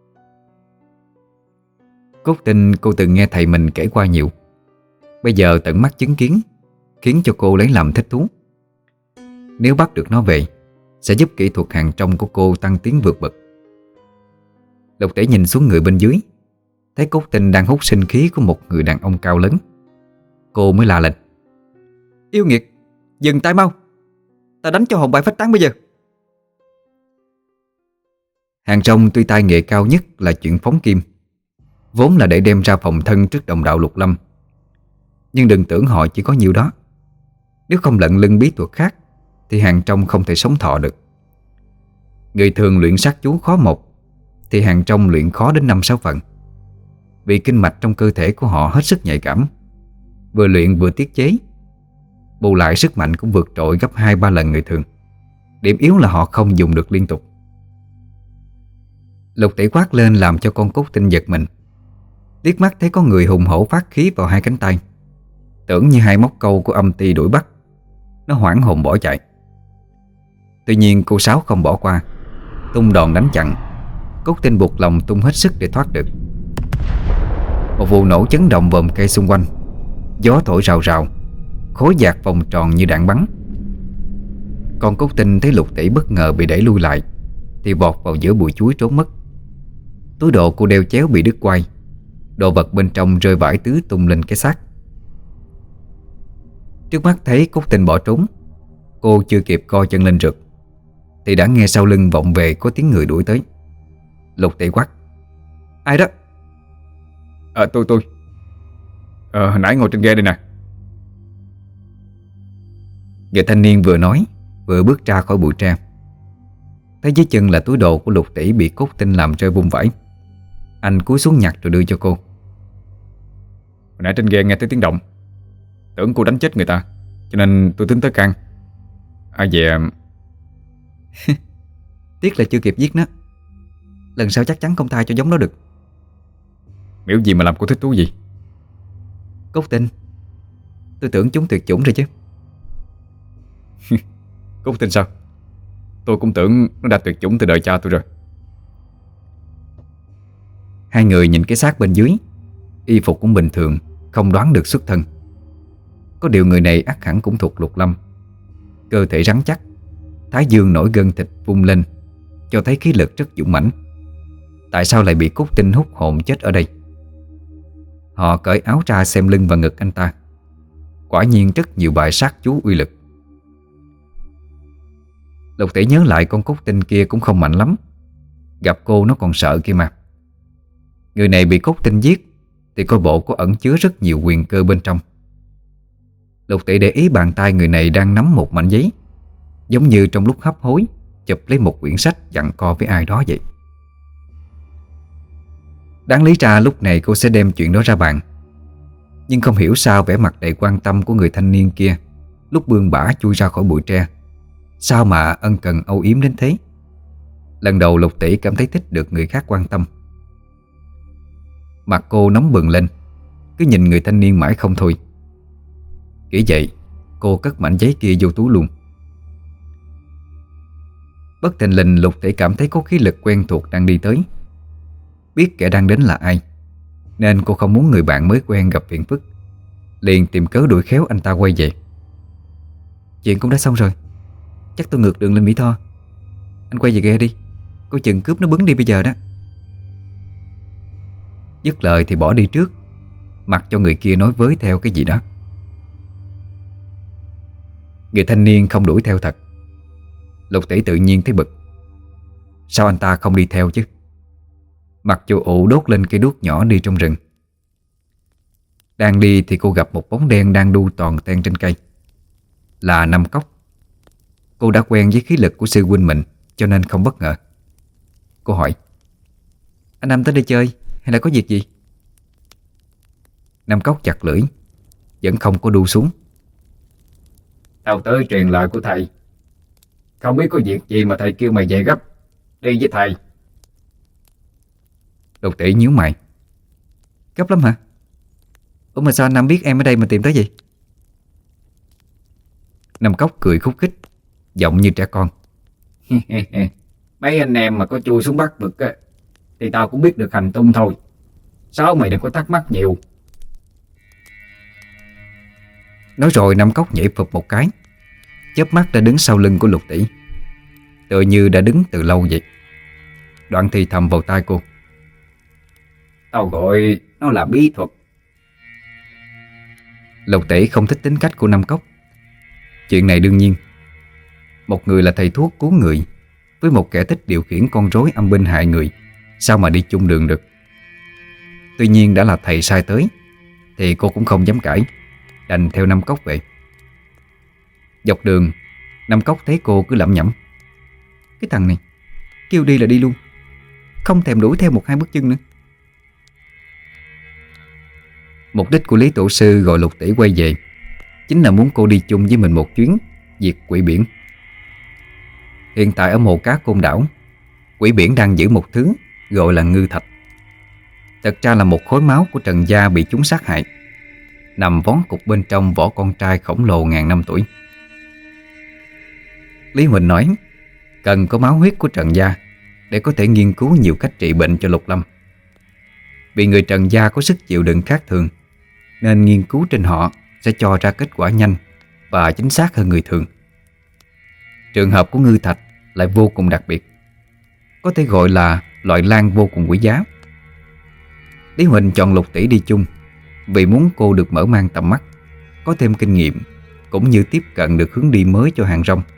Cốt Tinh cô từng nghe thầy mình kể qua nhiều, bây giờ tận mắt chứng kiến khiến cho cô lấy làm thích thú. Nếu bắt được nó về sẽ giúp kỹ thuật hàng trong của cô tăng tiến vượt bậc. Lục tỷ nhìn xuống người bên dưới, thấy Cốt Tinh đang hút sinh khí của một người đàn ông cao lớn. Cô mới la lên: Yêu nghiệt, dừng tay mau, ta đánh cho hồn bại phách tán bây giờ. Hàng trong tuy tay nghề cao nhất là chuyện phóng kim, vốn là để đem ra phòng thân trước đồng đạo Lục Lâm. Nhưng đừng tưởng họ chỉ có nhiêu đó. Nếu không lận lưng bí thuật khác thì hàng trong không thể sống thọ được. Người thường luyện sát chú khó một, thì hàng trong luyện khó đến năm sáu phần. Vì kinh mạch trong cơ thể của họ hết sức nhạy cảm, vừa luyện vừa tiết chế. bù lại sức mạnh cũng vượt trội gấp hai ba lần người thường. Điểm yếu là họ không dùng được liên tục. Lục Tỷ quát lên làm cho con cốt tinh giật mình. Liếc mắt thấy có người hùng hổ phát khí vào hai cánh tay, tưởng như hai móc câu của âm ti đuổi bắt. Nó hoảng hồn bỏ chạy. Tuy nhiên cô Sáu không bỏ qua, tung đòn đánh chặn. Cốt tinh buộc lòng tung hết sức để thoát được. Một vụ nổ chấn động vòm cây xung quanh. Gió thổi rào rào, khối dạt vòng tròn như đạn bắn. Con cốt tinh thấy Lục Tỷ bất ngờ bị đẩy lui lại thì vọt vào giữa bụi chuối trốn mất. Túi đồ cô đeo chéo bị đứt quai, đồ vật bên trong rơi vãi tứ tung lên cái xác. Trước mắt thấy cốt tinh bỏ trốn, cô chưa kịp co chân lên rượt thì đã nghe sau lưng vọng về có tiếng người đuổi tới. Lục Tỷ quát: "Ai đó?" À tôi tôi Ờ hồi nãy ngồi trên ghe đây nè. Người thanh niên vừa nói vừa bước ra khỏi bụi tre. Thấy dưới chân là túi đồ của Lục Tỷ bị cốt tinh làm rơi vung vãi. Anh cúi xuống nhặt rồi đưa cho cô. Hồi nãy trên ghe nghe thấy tiếng động, tưởng cô đánh chết người ta, cho nên tôi tính tới can. Ai về Tiếc là chưa kịp giết nó. Lần sau chắc chắn không tha cho giống nó được. miễu gì mà làm cô thích thú gì? Cốt tinh. Tôi tưởng chúng tuyệt chủng rồi chứ. Cốt tinh sao? Tôi cũng tưởng nó đã tuyệt chủng từ đời cha tôi rồi. Hai người nhìn cái xác bên dưới. Y phục cũng bình thường, không đoán được xuất thân. Có điều người này ắt hẳn cũng thuộc Lục Lâm. Cơ thể rắn chắc, thái dương nổi gân thịt vung lên, cho thấy khí lực rất dũng mãnh. Tại sao lại bị cốt tinh hút hồn chết ở đây? Họ cởi áo ra xem lưng và ngực anh ta. Quả nhiên rất nhiều bài sát chú uy lực. Lục Tỷ nhớ lại con cốt tinh kia cũng không mạnh lắm. Gặp cô nó còn sợ kia mà. Người này bị cốt tinh giết thì coi bộ có ẩn chứa rất nhiều quyền cơ bên trong. Lục Tỷ để ý bàn tay người này đang nắm một mảnh giấy, giống như trong lúc hấp hối chụp lấy một quyển sách giằng co với ai đó vậy. Đáng lý ra lúc này cô sẽ đem chuyện đó ra bàn, nhưng không hiểu sao vẻ mặt đầy quan tâm của người thanh niên kia lúc bươn bả chui ra khỏi bụi tre, sao mà ân cần âu yếm đến thế. Lần đầu Lục Tỷ cảm thấy thích được người khác quan tâm. Mặt cô nóng bừng lên, cứ nhìn người thanh niên mãi không thôi. Nghĩ vậy, cô cất mảnh giấy kia vô túi luôn. Bất thình lình Lục Tỷ cảm thấy có khí lực quen thuộc đang đi tới. Biết kẻ đang đến là ai, nên cô không muốn người bạn mới quen gặp phiền phức, liền tìm cớ đuổi khéo anh ta quay về. Chuyện cũng đã xong rồi, chắc tôi ngược đường lên Mỹ Tho. Anh quay về ghe đi, coi chừng cướp nó bứng đi bây giờ đó. Dứt lời thì bỏ đi trước, mặc cho người kia nói với theo cái gì đó. Người thanh niên không đuổi theo thật. Lục Tỷ tự nhiên thấy bực. Sao anh ta không đi theo chứ? Mặc dù ụ đốt lên cây đuốc nhỏ đi trong rừng. Đang đi thì cô gặp một bóng đen đang đu toàn ten trên cây. Là Năm Cốc. Cô đã quen với khí lực của sư huynh mình, cho nên không bất ngờ. Cô hỏi: "Anh Năm tới đây chơi hay là có việc gì?" Năm Cốc chặt lưỡi, vẫn không có đu xuống. Tao tới truyền lời của thầy. Không biết có việc gì mà thầy kêu mày về gấp. Đi với thầy. Lục Tỷ nhíu mày: "Gấp lắm hả? Ủa mà sao anh Năm biết em ở đây mà tìm tới gì?" Năm Cốc cười khúc khích, giọng như trẻ con: Mấy anh em mà có chui xuống Bắc Vực á, thì tao cũng biết được hành tung thôi. Sao mày đừng có thắc mắc nhiều. Nói rồi Năm Cốc nhảy phụp một cái, chớp mắt đã đứng sau lưng của Lục Tỷ, tựa như đã đứng từ lâu vậy. Đoạn thì thầm vào tai cô: Tao gọi nó là bí thuật. Lục Tỷ không thích tính cách của Năm Cốc. Chuyện này đương nhiên. Một người là thầy thuốc cứu người, với một kẻ thích điều khiển con rối âm binh hại người, sao mà đi chung đường được. Tuy nhiên đã là thầy sai tới thì cô cũng không dám cãi, đành theo Năm Cốc vậy. Dọc đường, Năm Cốc thấy cô cứ lẩm nhẩm: "Cái thằng này kêu đi là đi luôn, không thèm đuổi theo một hai bước chân nữa." Mục đích của Lý Tổ Sư gọi Lục Tỷ quay về chính là muốn cô đi chung với mình một chuyến diệt quỷ biển. Hiện tại ở mộ cá Côn Đảo, quỷ biển đang giữ một thứ gọi là ngư thạch. Thật ra là một khối máu của Trần gia bị chúng sát hại, nằm vón cục bên trong vỏ con trai khổng lồ ngàn năm tuổi. Lý Huỳnh nói cần có máu huyết của Trần gia để có thể nghiên cứu nhiều cách trị bệnh cho Lục Lâm. Vì người Trần gia có sức chịu đựng khác thường, nên nghiên cứu trên họ sẽ cho ra kết quả nhanh và chính xác hơn người thường. Trường hợp của ngư thạch lại vô cùng đặc biệt, có thể gọi là loại lan vô cùng quý giá. Lý Huỳnh chọn Lục Tỷ đi chung vì muốn cô được mở mang tầm mắt, có thêm kinh nghiệm, cũng như tiếp cận được hướng đi mới cho hàng rong.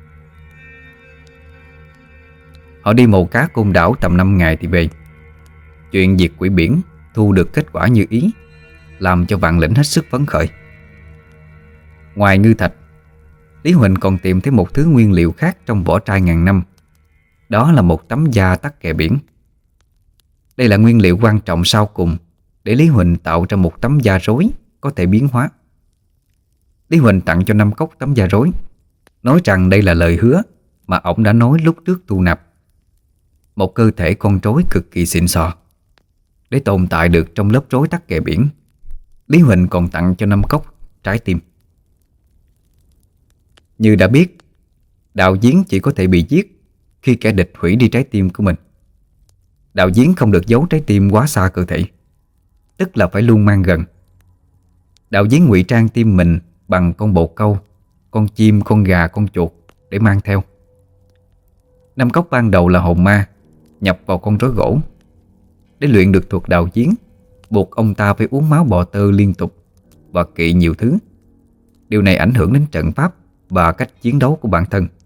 Họ đi mộ cá Côn Đảo tầm năm ngày thì về. Chuyện diệt quỷ biển thu được kết quả như ý, làm cho Vạn Lĩnh hết sức phấn khởi. Ngoài ngư thạch, Lý Huỳnh còn tìm thấy một thứ nguyên liệu khác trong vỏ trai ngàn năm. Đó là một tấm da tắc kè biển. Đây là nguyên liệu quan trọng sau cùng để Lý Huỳnh tạo ra một tấm da rối có thể biến hóa. Lý Huỳnh tặng cho Năm Cốc tấm da rối, nói rằng đây là lời hứa mà ổng đã nói lúc trước thu nạp. Một cơ thể con rối cực kỳ xịn sò. Để tồn tại được trong lớp rối tắc kè biển, Lý Huỳnh còn tặng cho Năm Cốc trái tim. Như đã biết, đạo giếng chỉ có thể bị giết khi kẻ địch hủy đi trái tim của mình. Đạo giếng không được giấu trái tim quá xa cơ thể, tức là phải luôn mang gần. Đạo giếng ngụy trang tim mình bằng con bồ câu, con chim, con gà, con chuột để mang theo. Năm Cốc ban đầu là hồn ma nhập vào con rối gỗ. Để luyện được thuật đạo giếng, buộc ông ta phải uống máu bò tơ liên tục và kỵ nhiều thứ. Điều này ảnh hưởng đến trận pháp và cách chiến đấu của bản thân.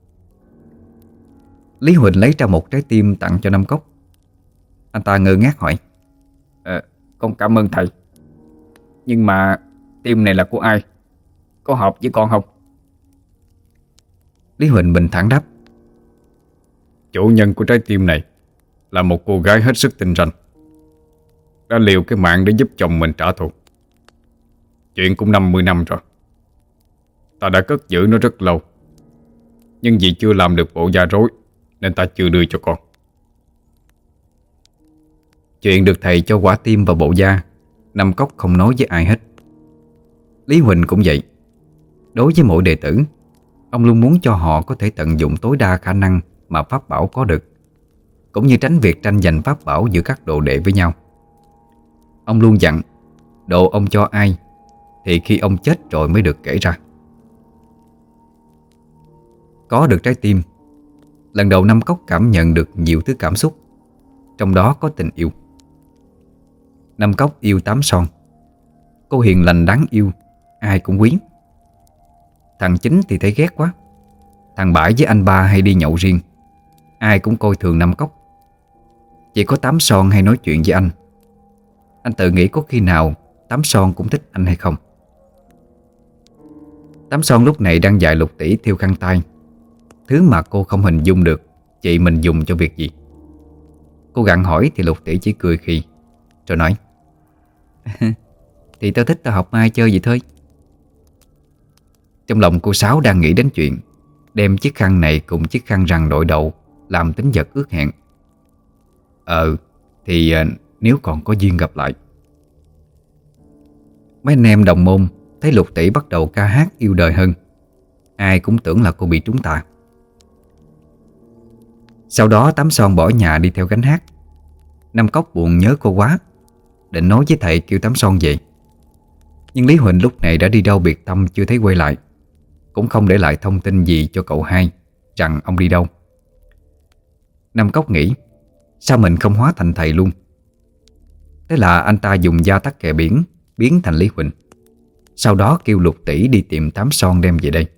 Lý Huỳnh lấy ra một trái tim tặng cho Năm Cốc. Anh ta ngơ ngác hỏi: à, Con cảm ơn thầy, nhưng mà tim này là của ai? Có hợp với con không? Lý Huỳnh bình thản đáp: Chủ nhân của trái tim này là một cô gái hết sức tinh ranh, đã liều cái mạng để giúp chồng mình trả thù. Chuyện cũng năm mươi năm rồi. Ta đã cất giữ nó rất lâu, nhưng vì chưa làm được bộ da rối nên ta chưa đưa cho con. Chuyện được thầy cho quả tim và bộ da, Năm Cốc không nói với ai hết. Lý Huỳnh cũng vậy. Đối với mỗi đệ tử, ông luôn muốn cho họ có thể tận dụng tối đa khả năng mà pháp bảo có được, cũng như tránh việc tranh giành pháp bảo giữa các đồ đệ với nhau. Ông luôn dặn, đồ ông cho ai thì khi ông chết rồi mới được kể ra. Có được trái tim, lần đầu Năm Cốc cảm nhận được nhiều thứ cảm xúc, trong đó có tình yêu. Năm Cốc yêu Tám Son. Cô hiền lành đáng yêu, ai cũng quý. Thằng Chính thì thấy ghét quá. Thằng Bãi với anh ba hay đi nhậu riêng, ai cũng coi thường Năm Cốc. Chỉ có Tám Son hay nói chuyện với anh. Anh tự nghĩ có khi nào Tám Son cũng thích anh hay không. Tám Son lúc này đang dạy Lục Tỷ thêu khăn tay, thứ mà cô không hình dung được chị mình dùng cho việc gì. Cô gặng hỏi thì Lục Tỷ chỉ cười khì rồi nói: Thì tao thích tao học mai chơi vậy thôi. Trong lòng cô Sáu đang nghĩ đến chuyện đem chiếc khăn này cùng chiếc khăn rằn đội đầu làm tính vật ước hẹn. Ờ Thì à, nếu còn có duyên gặp lại. Mấy anh em đồng môn thấy Lục Tỷ bắt đầu ca hát yêu đời hơn, ai cũng tưởng là cô bị trúng tà. Sau đó Tám Son bỏ nhà đi theo gánh hát. Năm Cốc buồn nhớ cô quá, định nói với thầy kêu Tám Son về. Nhưng Lý Huỳnh lúc này đã đi đâu biệt tâm chưa thấy quay lại, cũng không để lại thông tin gì cho cậu hai rằng ông đi đâu. Năm Cốc nghĩ sao mình không hóa thành thầy luôn. Thế là anh ta dùng da tắc kè biển biến thành Lý Huỳnh, sau đó kêu Lục Tỷ đi tìm Tám Son đem về đây.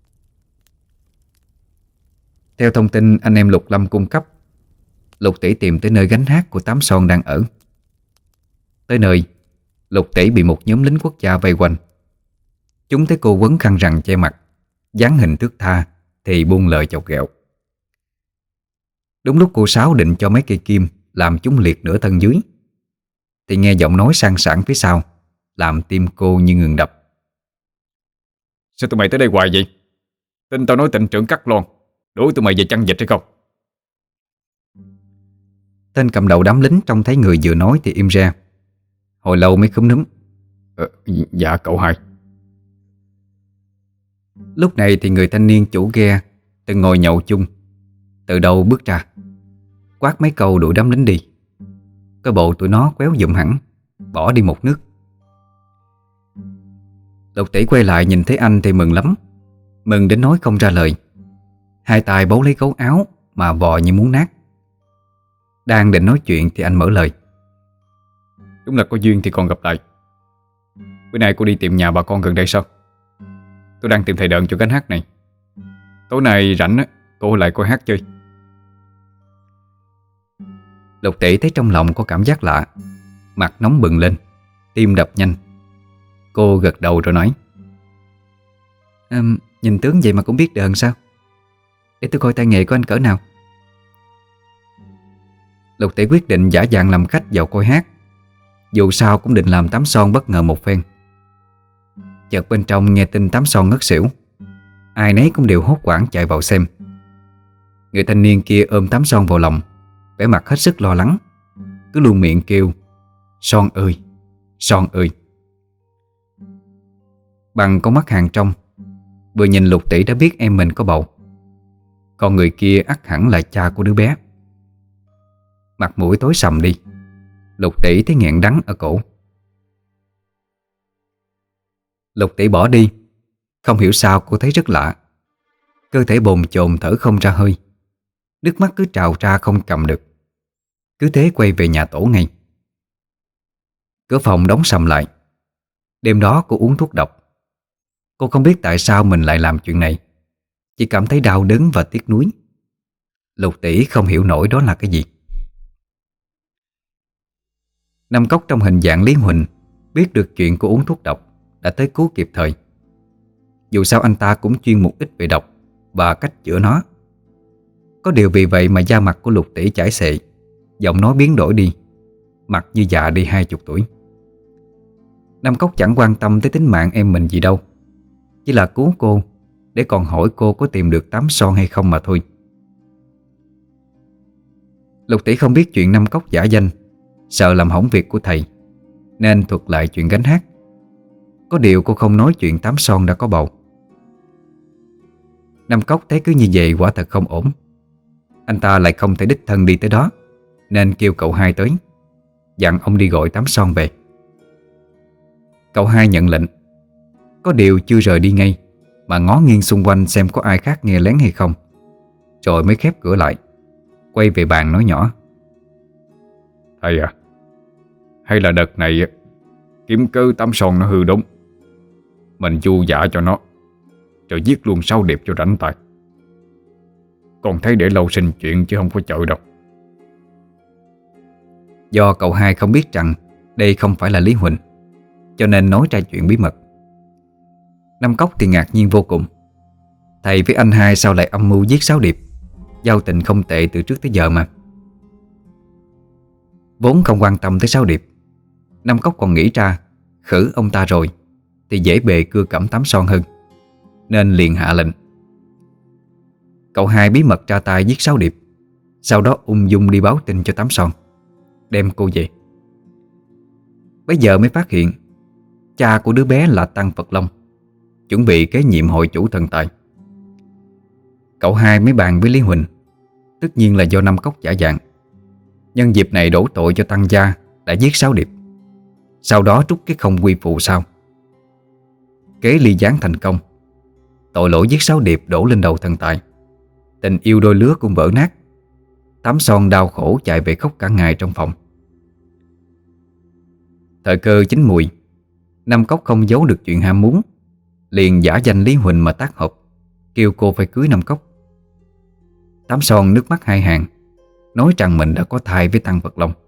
Theo thông tin anh em Lục Lâm cung cấp, Lục Tỷ tìm tới nơi gánh hát của Tám Son đang ở. Tới nơi, Lục Tỷ bị một nhóm lính quốc gia vây quanh. Chúng thấy cô quấn khăn rằn che mặt, dáng hình thước tha thì buông lời chọc ghẹo. Đúng lúc cô Sáu định cho mấy cây kim làm chúng liệt nửa thân dưới, thì nghe giọng nói sang sảng phía sau làm tim cô như ngừng đập. Sao tụi mày tới đây hoài vậy? Tin tao nói tỉnh trưởng cắt lon đuổi tụi mày về chăn vịt hay không? Tên cầm đầu đám lính trông thấy người vừa nói thì im ra. Hồi lâu mới khúm núm. ờ, Dạ cậu hai. Lúc này thì người thanh niên chủ ghe từng ngồi nhậu chung từ đâu bước ra, quát mấy câu đuổi đám lính đi. Cái bộ tụi nó quéo giùm hẳn, bỏ đi một nước. Lục Tỷ quay lại nhìn thấy anh thì mừng lắm, mừng đến nói không ra lời. Hai tay bấu lấy gấu áo mà vò như muốn nát. Đang định nói chuyện thì anh mở lời. Đúng là có duyên thì còn gặp lại. Bữa nay cô đi tìm nhà bà con gần đây sao? Tôi đang tìm thầy đờn cho cánh hát này. Tối nay rảnh á, cô lại coi hát chơi. Lục Tỷ thấy trong lòng có cảm giác lạ, mặt nóng bừng lên, tim đập nhanh. Cô gật đầu rồi nói: à, nhìn tướng vậy mà cũng biết đờn sao? Để tôi coi tay nghề của anh cỡ nào. Lục Tỷ quyết định giả dạng làm khách vào coi hát, dù sao cũng định làm Tám Son bất ngờ một phen. Chợt bên trong nghe tin Tám Son ngất xỉu, ai nấy cũng đều hốt hoảng chạy vào xem. Người thanh niên kia ôm Tám Son vào lòng, vẻ mặt hết sức lo lắng, cứ luôn miệng kêu: Son ơi, Son ơi. Bằng con mắt hàng trong, vừa nhìn Lục Tỷ đã biết em mình có bầu. Còn người kia ắt hẳn là cha của đứa bé. Mặt mũi tối sầm đi, Lục Tỷ thấy nghẹn đắng ở cổ. Lục Tỷ bỏ đi. Không hiểu sao cô thấy rất lạ. Cơ thể bồn chồn thở không ra hơi, nước mắt cứ trào ra không cầm được. Cứ thế quay về nhà tổ ngay. Cửa phòng đóng sầm lại. Đêm đó cô uống thuốc độc. Cô không biết tại sao mình lại làm chuyện này, chỉ cảm thấy đau đớn và tiếc nuối. Lục Tỷ không hiểu nổi đó là cái gì. Năm Cốc trong hình dạng Lý Huỳnh biết được chuyện cô uống thuốc độc, đã tới cứu kịp thời. Dù sao anh ta cũng chuyên một ít về độc và cách chữa nó. Có điều vì vậy mà da mặt của Lục Tỷ chảy xệ, giọng nói biến đổi đi, mặt như già đi hai chục tuổi. Năm Cốc chẳng quan tâm tới tính mạng em mình gì đâu, chỉ là cứu cô để còn hỏi cô có tìm được Tám Son hay không mà thôi. Lục Tỷ không biết chuyện Năm Cốc giả danh, sợ làm hỏng việc của thầy, nên thuật lại chuyện gánh hát. Có điều cô không nói chuyện Tám Son đã có bầu. Năm Cốc thấy cứ như vậy quả thật không ổn. Anh ta lại không thể đích thân đi tới đó, nên kêu cậu hai tới, dặn ông đi gọi Tám Son về. Cậu hai nhận lệnh. Có điều chưa rời đi ngay, mà ngó nghiêng xung quanh xem có ai khác nghe lén hay không, rồi mới khép cửa lại, quay về bàn nói nhỏ: Thầy à, hay là đợt này kiếm cớ Tám Son nó hư đúng, mình chu giả cho nó, rồi giết luôn Sáu Điệp cho rảnh tay. Còn thấy để lâu sinh chuyện chứ không có chọi đâu. Do cậu hai không biết rằng đây không phải là Lý Huỳnh, cho nên nói ra chuyện bí mật. Năm Cốc thì ngạc nhiên vô cùng. Thầy với anh hai sao lại âm mưu giết Sáu Điệp? Giao tình không tệ từ trước tới giờ mà. Vốn không quan tâm tới Sáu Điệp, Năm Cốc còn nghĩ ra khử ông ta rồi thì dễ bề cưa cẩm Tám Son hơn, nên liền hạ lệnh. Cậu hai bí mật ra tay giết Sáu Điệp, sau đó ung dung đi báo tin cho Tám Son, đem cô về. Bây giờ mới phát hiện cha của đứa bé là Tăng Phật Long, chuẩn bị kế nhiệm hội chủ thần tài. Cậu hai mới bàn với Lý Huỳnh, tất nhiên là do Năm Cốc giả dạng, nhân dịp này đổ tội cho Tăng gia đã giết Sáu Điệp, sau đó trút cái không quy phù sau. Kế ly gián thành công, tội lỗi giết Sáu Điệp đổ lên đầu thần tài. Tình yêu đôi lứa cũng vỡ nát. Tám Son đau khổ chạy về khóc cả ngày trong phòng. Thời cơ chín mùi, Năm Cốc không giấu được chuyện ham muốn, liền giả danh Lý Huỳnh mà tác hợp, kêu cô phải cưới Năm Cốc. Tám Son nước mắt hai hàng, nói rằng mình đã có thai với Tăng Phật Long.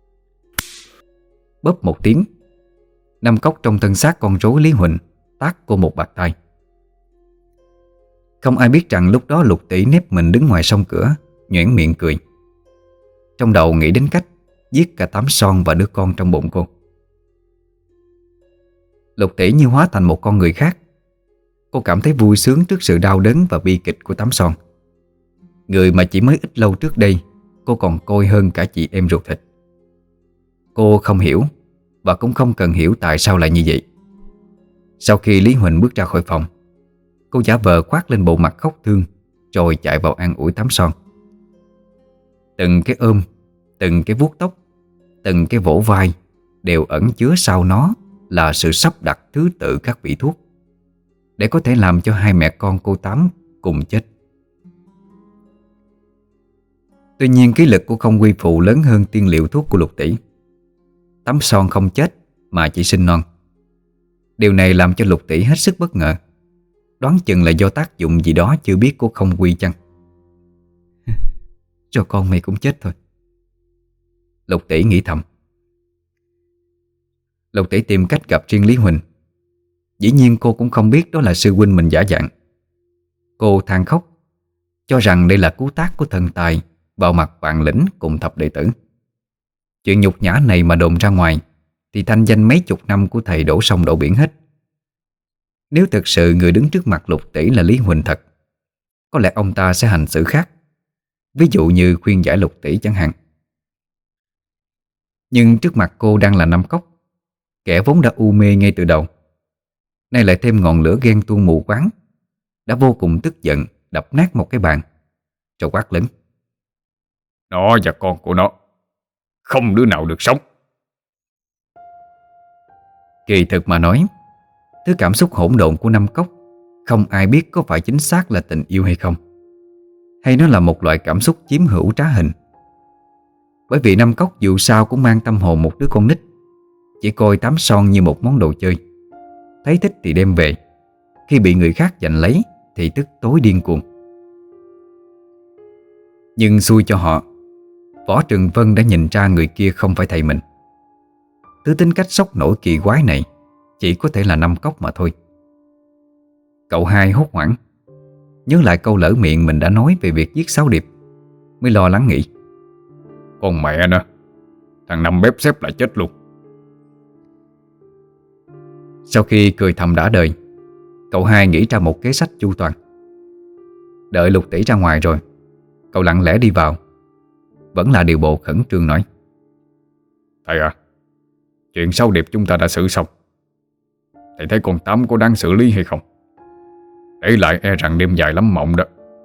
Bóp một tiếng, Năm Cốc trong thân xác con rối Lý Huỳnh tát cô một bạt tay. Không ai biết rằng lúc đó Lục Tỷ nép mình đứng ngoài song cửa, nhoẻn miệng cười, trong đầu nghĩ đến cách giết cả Tám Son và đứa con trong bụng cô. Lục Tỷ như hóa thành một con người khác. Cô cảm thấy vui sướng trước sự đau đớn và bi kịch của Tám Son, người mà chỉ mới ít lâu trước đây cô còn coi hơn cả chị em ruột thịt. Cô không hiểu và cũng không cần hiểu tại sao lại như vậy. Sau khi Lý Huỳnh bước ra khỏi phòng, cô giả vờ khoác lên bộ mặt khóc thương, rồi chạy vào an ủi Tám Son. Từng cái ôm, từng cái vuốt tóc, từng cái vỗ vai đều ẩn chứa sau nó là sự sắp đặt thứ tự các vị thuốc để có thể làm cho hai mẹ con cô Tám cùng chết. Tuy nhiên cái lực của không quy phụ lớn hơn tiên liệu thuốc của Lục Tỷ. Tám Son không chết mà chỉ sinh non. Điều này làm cho Lục Tỷ hết sức bất ngờ, đoán chừng là do tác dụng gì đó chưa biết của không quy chăng. Cho con mày cũng chết thôi, Lục Tỷ nghĩ thầm. Lục Tỷ tìm cách gặp riêng Lý Huỳnh. Dĩ nhiên cô cũng không biết đó là sư huynh mình giả dạng. Cô than khóc, cho rằng đây là cú tác của thần tài vào mặt Vạn Lĩnh cùng thập đệ tử. Chuyện nhục nhã này mà đồn ra ngoài thì thanh danh mấy chục năm của thầy đổ sông đổ biển hết. Nếu thực sự người đứng trước mặt Lục Tỷ là Lý Huỳnh thật, có lẽ ông ta sẽ hành xử khác, ví dụ như khuyên giải Lục Tỷ chẳng hạn. Nhưng trước mặt cô đang là Năm Cốc, kẻ vốn đã u mê ngay từ đầu, nay lại thêm ngọn lửa ghen tuông mù quáng, đã vô cùng tức giận đập nát một cái bàn, rồi quát lớn: Nó và con của nó không đứa nào được sống. Kỳ thực mà nói, thứ cảm xúc hỗn độn của Năm Cốc không ai biết có phải chính xác là tình yêu hay không, hay nó là một loại cảm xúc chiếm hữu trá hình. Bởi vì Năm Cốc dù sao cũng mang tâm hồn một đứa con nít, chỉ coi Tám Son như một món đồ chơi, thấy thích thì đem về, khi bị người khác giành lấy thì tức tối điên cuồng. Nhưng xui cho họ, Võ Trừng Vân đã nhìn ra người kia không phải thầy mình. Thứ tính cách sốc nổi kỳ quái này chỉ có thể là Năm Cốc mà thôi. Cậu hai hốt hoảng, nhớ lại câu lỡ miệng mình đã nói về việc giết Sáu Điệp, mới lo lắng nghĩ: Con mẹ nó, thằng Năm bếp xếp lại chết luôn. Sau khi cười thầm đã đời, cậu hai nghĩ ra một kế sách chu toàn. Đợi Lục Tỷ ra ngoài rồi, cậu lặng lẽ đi vào, vẫn là điều bộ khẩn trương nói: Thầy à, chuyện Sáu Điệp chúng ta đã xử xong. Thầy thấy con Tám có đáng xử lý hay không? Để lại e rằng đêm dài lắm mộng đó.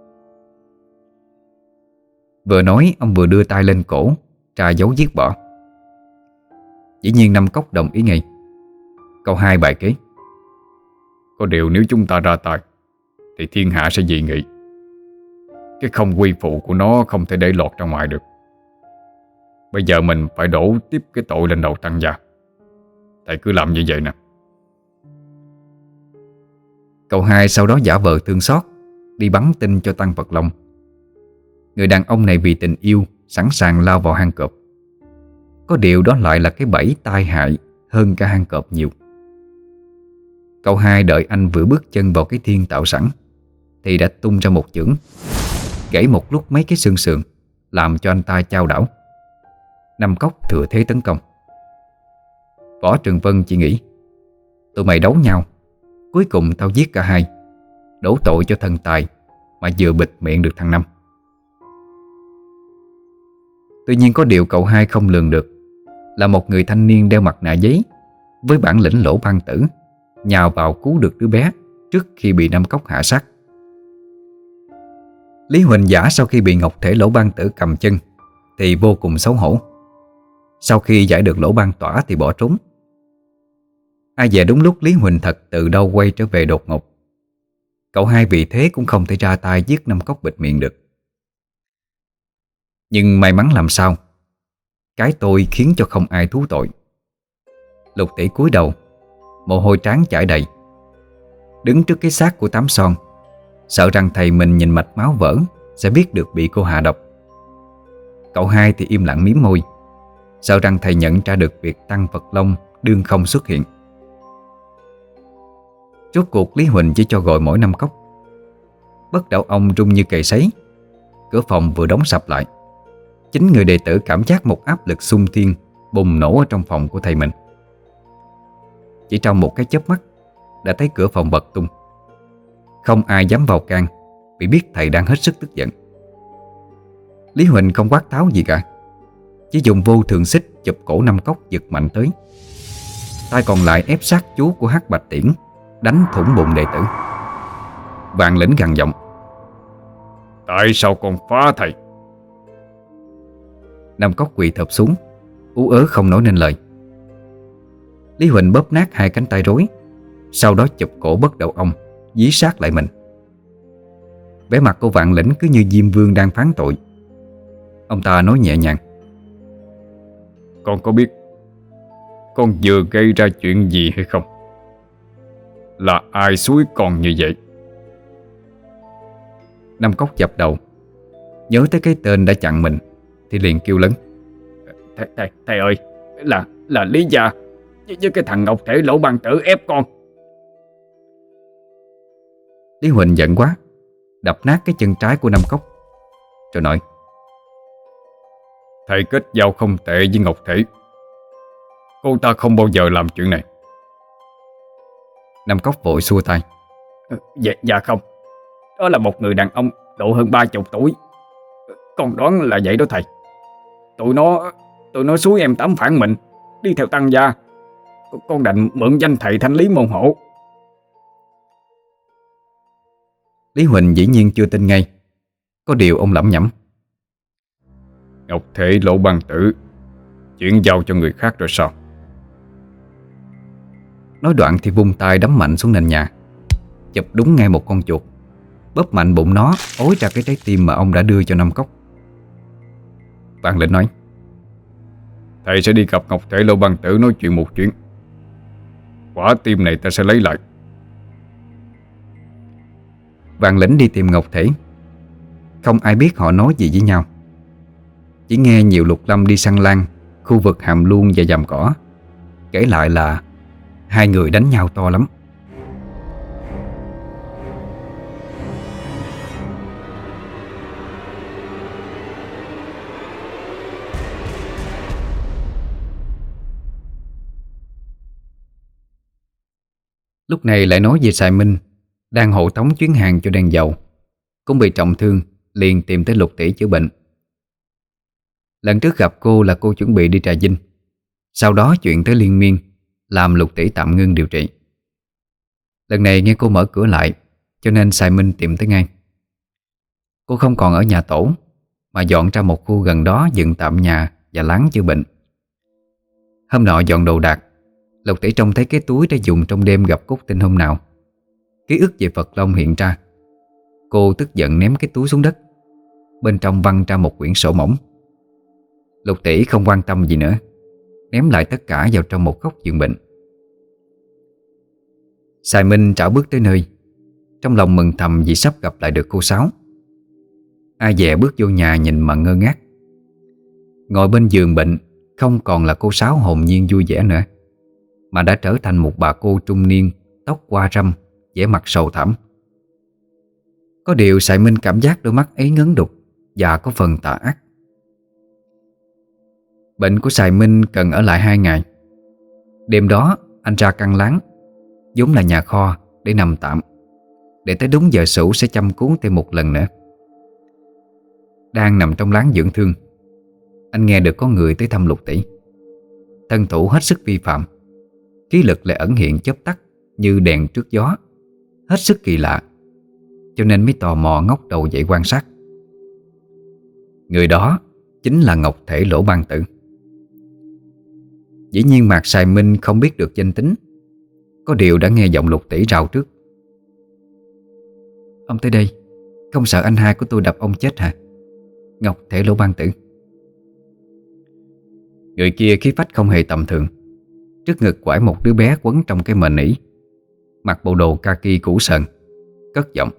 Vừa nói ông vừa đưa tay lên cổ tra dấu giết bỏ. Dĩ nhiên Năm Cốc đồng ý ngay. Cậu hai bài kế: Có điều nếu chúng ta ra tay thì thiên hạ sẽ dị nghị. Cái không quy phụ của nó không thể để lọt ra ngoài được. Bây giờ mình phải đổ tiếp cái tội lên đầu Tăng gia. Thầy cứ làm như vậy nè. Cậu hai sau đó giả vờ thương xót, đi bắn tin cho Tăng Vật Long. Người đàn ông này vì tình yêu sẵn sàng lao vào hang cọp. Có điều đó lại là cái bẫy tai hại hơn cả hang cọp nhiều. Cậu hai đợi anh vừa bước chân vào cái thiên tạo sẵn thì đã tung ra một chưởng, gãy một lúc mấy cái xương sườn, làm cho anh ta chao đảo. Năm Cốc thừa thế tấn công. Võ Trừng Vân chỉ nghĩ: tụi mày đấu nhau, cuối cùng tao giết cả hai, đổ tội cho thần tài mà vừa bịt miệng được thằng Năm. Tuy nhiên có điều cậu hai không lường được là một người thanh niên đeo mặt nạ giấy với bản lĩnh Lỗ Ban Tử nhào vào cứu được đứa bé trước khi bị Năm Cốc hạ sát. Lý Huỳnh giả sau khi bị Ngọc Thể Lỗ Ban Tử cầm chân thì vô cùng xấu hổ. Sau khi giải được Lỗ Ban Tỏa thì bỏ trốn. Ai dè đúng lúc Lý Huỳnh thật từ đâu quay trở về đột ngột. Cậu hai vì thế cũng không thể ra tay giết Năm Cốc bịt miệng được. Nhưng may mắn làm sao, cái tôi khiến cho không ai thú tội. Lục Tỷ cúi đầu, mồ hôi trán chảy đầy, đứng trước cái xác của Tám Son, sợ rằng thầy mình nhìn mạch máu vỡ sẽ biết được bị cô hạ độc. Cậu hai thì im lặng mím môi, sợ rằng thầy nhận ra được việc Tăng Vật Long đương không xuất hiện. Rốt cuộc Lý Huỳnh chỉ cho gọi mỗi Năm Cốc. Bất đảo ông rung như cầy sấy. Cửa phòng vừa đóng sập lại, chính người đệ tử cảm giác một áp lực xung thiên bùng nổ ở trong phòng của thầy mình. Chỉ trong một cái chớp mắt đã thấy cửa phòng bật tung. Không ai dám vào can, vì biết thầy đang hết sức tức giận. Lý Huỳnh không quát tháo gì cả, chỉ dùng vô thường xích chụp cổ Năm Cốc giật mạnh tới. Tay còn lại ép sát chú của Hắc Bạch Tiễn, đánh thủng bụng đệ tử. Vạn Lĩnh gằn giọng: Tại sao con phá thầy? Năm Cốc quỳ thụp xuống, ú ớ không nói nên lời. Lý Huỳnh bóp nát hai cánh tay rối, sau đó chụp cổ Bất Đầu Ông, dí sát lại mình. Vẻ mặt của Vạn Lĩnh cứ như Diêm Vương đang phán tội. Ông ta nói nhẹ nhàng: Con có biết con vừa gây ra chuyện gì hay không? Là ai xúi con như vậy? Năm Cốc dập đầu, nhớ tới cái tên đã chặn mình thì liền kêu lớn: Thầy, thầy, thầy ơi, là là Lý Gia với, với cái thằng Ngọc Thể Lỗ Ban Tử ép con. Lý Huỳnh giận quá, đập nát cái chân trái của Năm Cốc, rồi nói: Thầy kết giao không tệ với Ngọc Thể, cô ta không bao giờ làm chuyện này. Năm Cốc vội xua tay: Dạ, dạ không. Đó là một người đàn ông độ hơn ba chục tuổi. Con đoán là vậy đó thầy. Tụi nó Tụi nó xúi em Tám phản mình, đi theo Tăng gia. Con đành mượn danh thầy thanh lý môn hộ. Lý Huỳnh dĩ nhiên chưa tin ngay. Có điều ông lẩm nhẩm: Ngọc Thể Lỗ Ban Tử chuyển giao cho người khác rồi sao? Nói đoạn thì vung tay đấm mạnh xuống nền nhà, chụp đúng ngay một con chuột, bóp mạnh bụng nó ối ra cái trái tim mà ông đã đưa cho Năm Cốc. Vạn Lĩnh nói: Thầy sẽ đi gặp Ngọc Thể Lỗ Ban Tử nói chuyện một chuyến. Quả tim này ta sẽ lấy lại. Vạn Lĩnh đi tìm Ngọc Thể. Không ai biết họ nói gì với nhau, chỉ nghe nhiều lục lâm đi săn lan khu vực Hàm Luông và Giàm Cỏ kể lại là hai người đánh nhau to lắm. Lúc này lại nói về Sài Minh đang hộ tống chuyến hàng cho đèn dầu, cũng bị trọng thương, liền tìm tới Lục Tỷ chữa bệnh. Lần trước gặp cô là cô chuẩn bị đi Trà Vinh, sau đó chuyện tới Liên Miên làm Lục Tỷ tạm ngưng điều trị. Lần này nghe cô mở cửa lại, cho nên Sài Minh tìm tới ngay. Cô không còn ở nhà tổ, mà dọn ra một khu gần đó dựng tạm nhà và láng chữa bệnh. Hôm nọ dọn đồ đạc, Lục Tỷ trông thấy cái túi đã dùng trong đêm gặp Cúc Tinh hôm nào. Ký ức về Phật Long hiện ra. Cô tức giận ném cái túi xuống đất. Bên trong văng ra một quyển sổ mỏng. Lục Tỷ không quan tâm gì nữa, ném lại tất cả vào trong một góc giường bệnh. Sài Minh trảo bước tới nơi, trong lòng mừng thầm vì sắp gặp lại được cô Sáu. Ai dè bước vô nhà nhìn mà ngơ ngác. Ngồi bên giường bệnh không còn là cô Sáu hồn nhiên vui vẻ nữa, mà đã trở thành một bà cô trung niên, tóc qua râm, vẻ mặt sầu thảm. Có điều Sài Minh cảm giác đôi mắt ấy ngấn đục và có phần tà ác. Bệnh của Sài Minh cần ở lại hai ngày. Đêm đó anh ra căn láng, vốn là nhà kho, để nằm tạm, để tới đúng giờ sửu sẽ chăm cứu thêm một lần nữa. Đang nằm trong láng dưỡng thương, anh nghe được có người tới thăm Lục Tỷ. Thân thủ hết sức vi phạm, khí lực lại ẩn hiện chớp tắt như đèn trước gió, hết sức kỳ lạ, cho nên mới tò mò ngóc đầu dậy quan sát. Người đó chính là Ngọc Thể Lỗ Ban Tử. Dĩ nhiên Mạc Sài Minh không biết được danh tính, có điều đã nghe giọng Lục Tỷ rao trước: Ông tới đây, không sợ anh hai của tôi đập ông chết hả? Ngọc Thể Lỗ Ban Tử. Người kia khí phách không hề tầm thường. Trước ngực quải một đứa bé quấn trong cái mền nỉ, mặc bộ đồ kaki cũ sờn, cất giọng: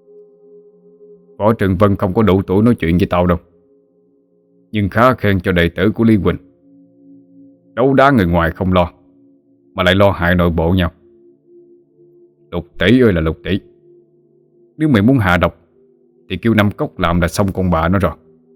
Võ Trừng Vân không có đủ tuổi nói chuyện với tao đâu, nhưng khá khen cho đệ tử của Lý Huỳnh. Đấu đá người ngoài không lo, mà lại lo hại nội bộ nhau. Lục Tỷ ơi là Lục Tỷ, nếu mày muốn hạ độc thì kêu Năm Cốc làm là xong con bà nó rồi.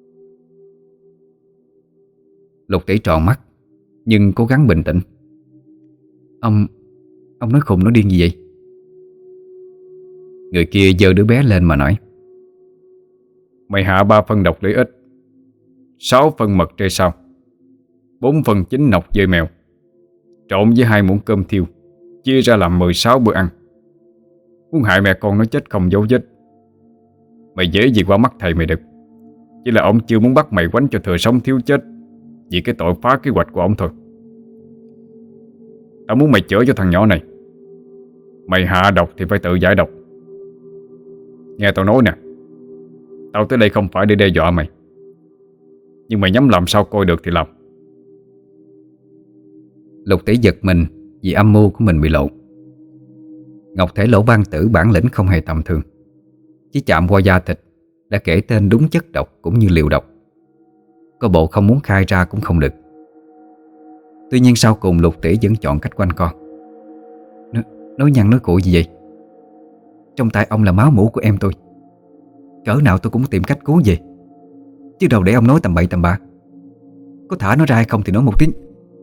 Lục Tỷ tròn mắt, nhưng cố gắng bình tĩnh: Ông Ông nói khùng nói điên gì vậy? Người kia giơ đứa bé lên mà nói: Mày hạ ba phân độc lưỡi ếch, sáu phân mật trê sao, bốn phân chín nọc dơi mèo, trộn với hai muỗng cơm thiêu, chia ra làm mười sáu bữa ăn. Muốn hại mẹ con nó chết không dấu vết. Mày dễ gì qua mắt thầy mày được. Chỉ là ông chưa muốn bắt mày quánh cho thừa sống thiếu chết vì cái tội phá kế hoạch của ông thôi. Tao muốn mày chữa cho thằng nhỏ này. Mày hạ độc thì phải tự giải độc. Nghe tao nói nè, tao tới đây không phải để đe dọa mày, nhưng mày nhắm làm sao coi được thì làm. Lục Tỷ giật mình vì âm mưu của mình bị lộ. Ngọc Thể Lỗ Ban Tử bản lĩnh không hề tầm thường. Chỉ chạm qua da thịt đã kể tên đúng chất độc cũng như liều độc. Có bộ không muốn khai ra cũng không được. Tuy nhiên sau cùng Lục Tỷ vẫn chọn cách quanh co. Nói, nói nhăn nói cuội gì vậy? Trong tay ông là máu mủ của em tôi. Cỡ nào tôi cũng tìm cách cứu về, chứ đâu để ông nói tầm bậy tầm bạ. Có thả nó ra hay không thì nói một tiếng.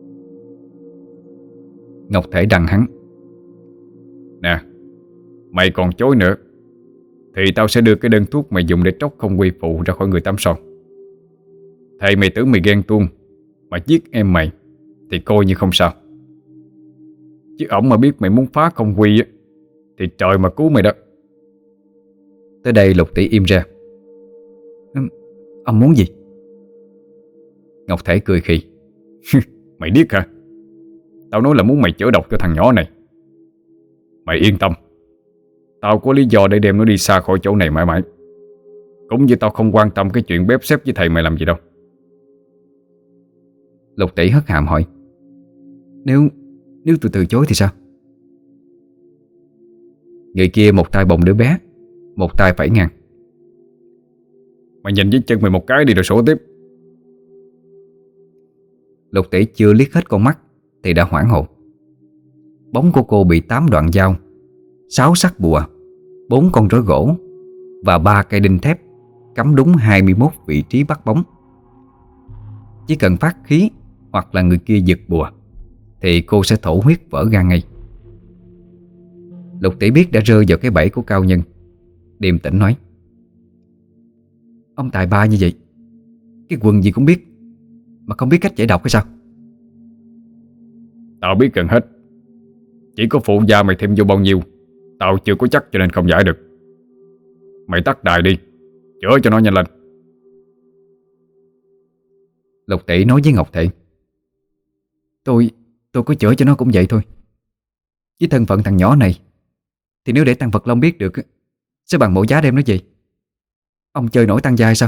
Ngọc Thể đằng hắn: Nè, mày còn chối nữa thì tao sẽ đưa cái đơn thuốc mày dùng để tróc không quy phụ ra khỏi người Tám Son. Thầy mày tưởng mày ghen tuông mà giết em mày thì coi như không sao. Chứ ổng mà biết mày muốn phá không quy á thì trời mà cứu mày đó. Tới đây Lục Tỷ im ra. Ừ, ông muốn gì? Ngọc Thể cười khì: Mày điếc hả? Tao nói là muốn mày chữa độc cho thằng nhỏ này. Mày yên tâm, tao có lý do để đem nó đi xa khỏi chỗ này mãi mãi. Cũng như tao không quan tâm cái chuyện bếp xếp với thầy mày làm gì đâu. Lục Tỷ hất hàm hỏi: Nếu Nếu tôi từ chối thì sao? Người kia một tay bồng đứa bé, một tay phẩy ngang: Mày nhìn với chân mày một cái đi rồi sổ tiếp. Lục Tỷ chưa liếc hết con mắt thì đã hoảng hồn. Bóng của cô bị tám đoạn dao, sáu sắc bùa, bốn con rối gỗ và ba cây đinh thép cắm đúng hai mươi mốt vị trí bắt bóng. Chỉ cần phát khí hoặc là người kia giật bùa thì cô sẽ thổ huyết vỡ gan ngay. Lục Tỷ biết đã rơi vào cái bẫy của cao nhân, điềm tĩnh nói: Ông tài ba như vậy, cái quần gì cũng biết mà không biết cách giải độc hay sao? Tao biết gần hết. Chỉ có phụ gia mày thêm vô bao nhiêu tao chưa có chắc cho nên không giải được. Mày tắt đài đi, chữa cho nó nhanh lên. Lục Tỷ nói với Ngọc Thể: Tôi Tôi có chữa cho nó cũng vậy thôi. Với thân phận thằng nhỏ này thì nếu để Tăng Vật Long biết được sẽ bằng mọi giá đem nó về. Ông chơi nổi Tăng gia hay sao?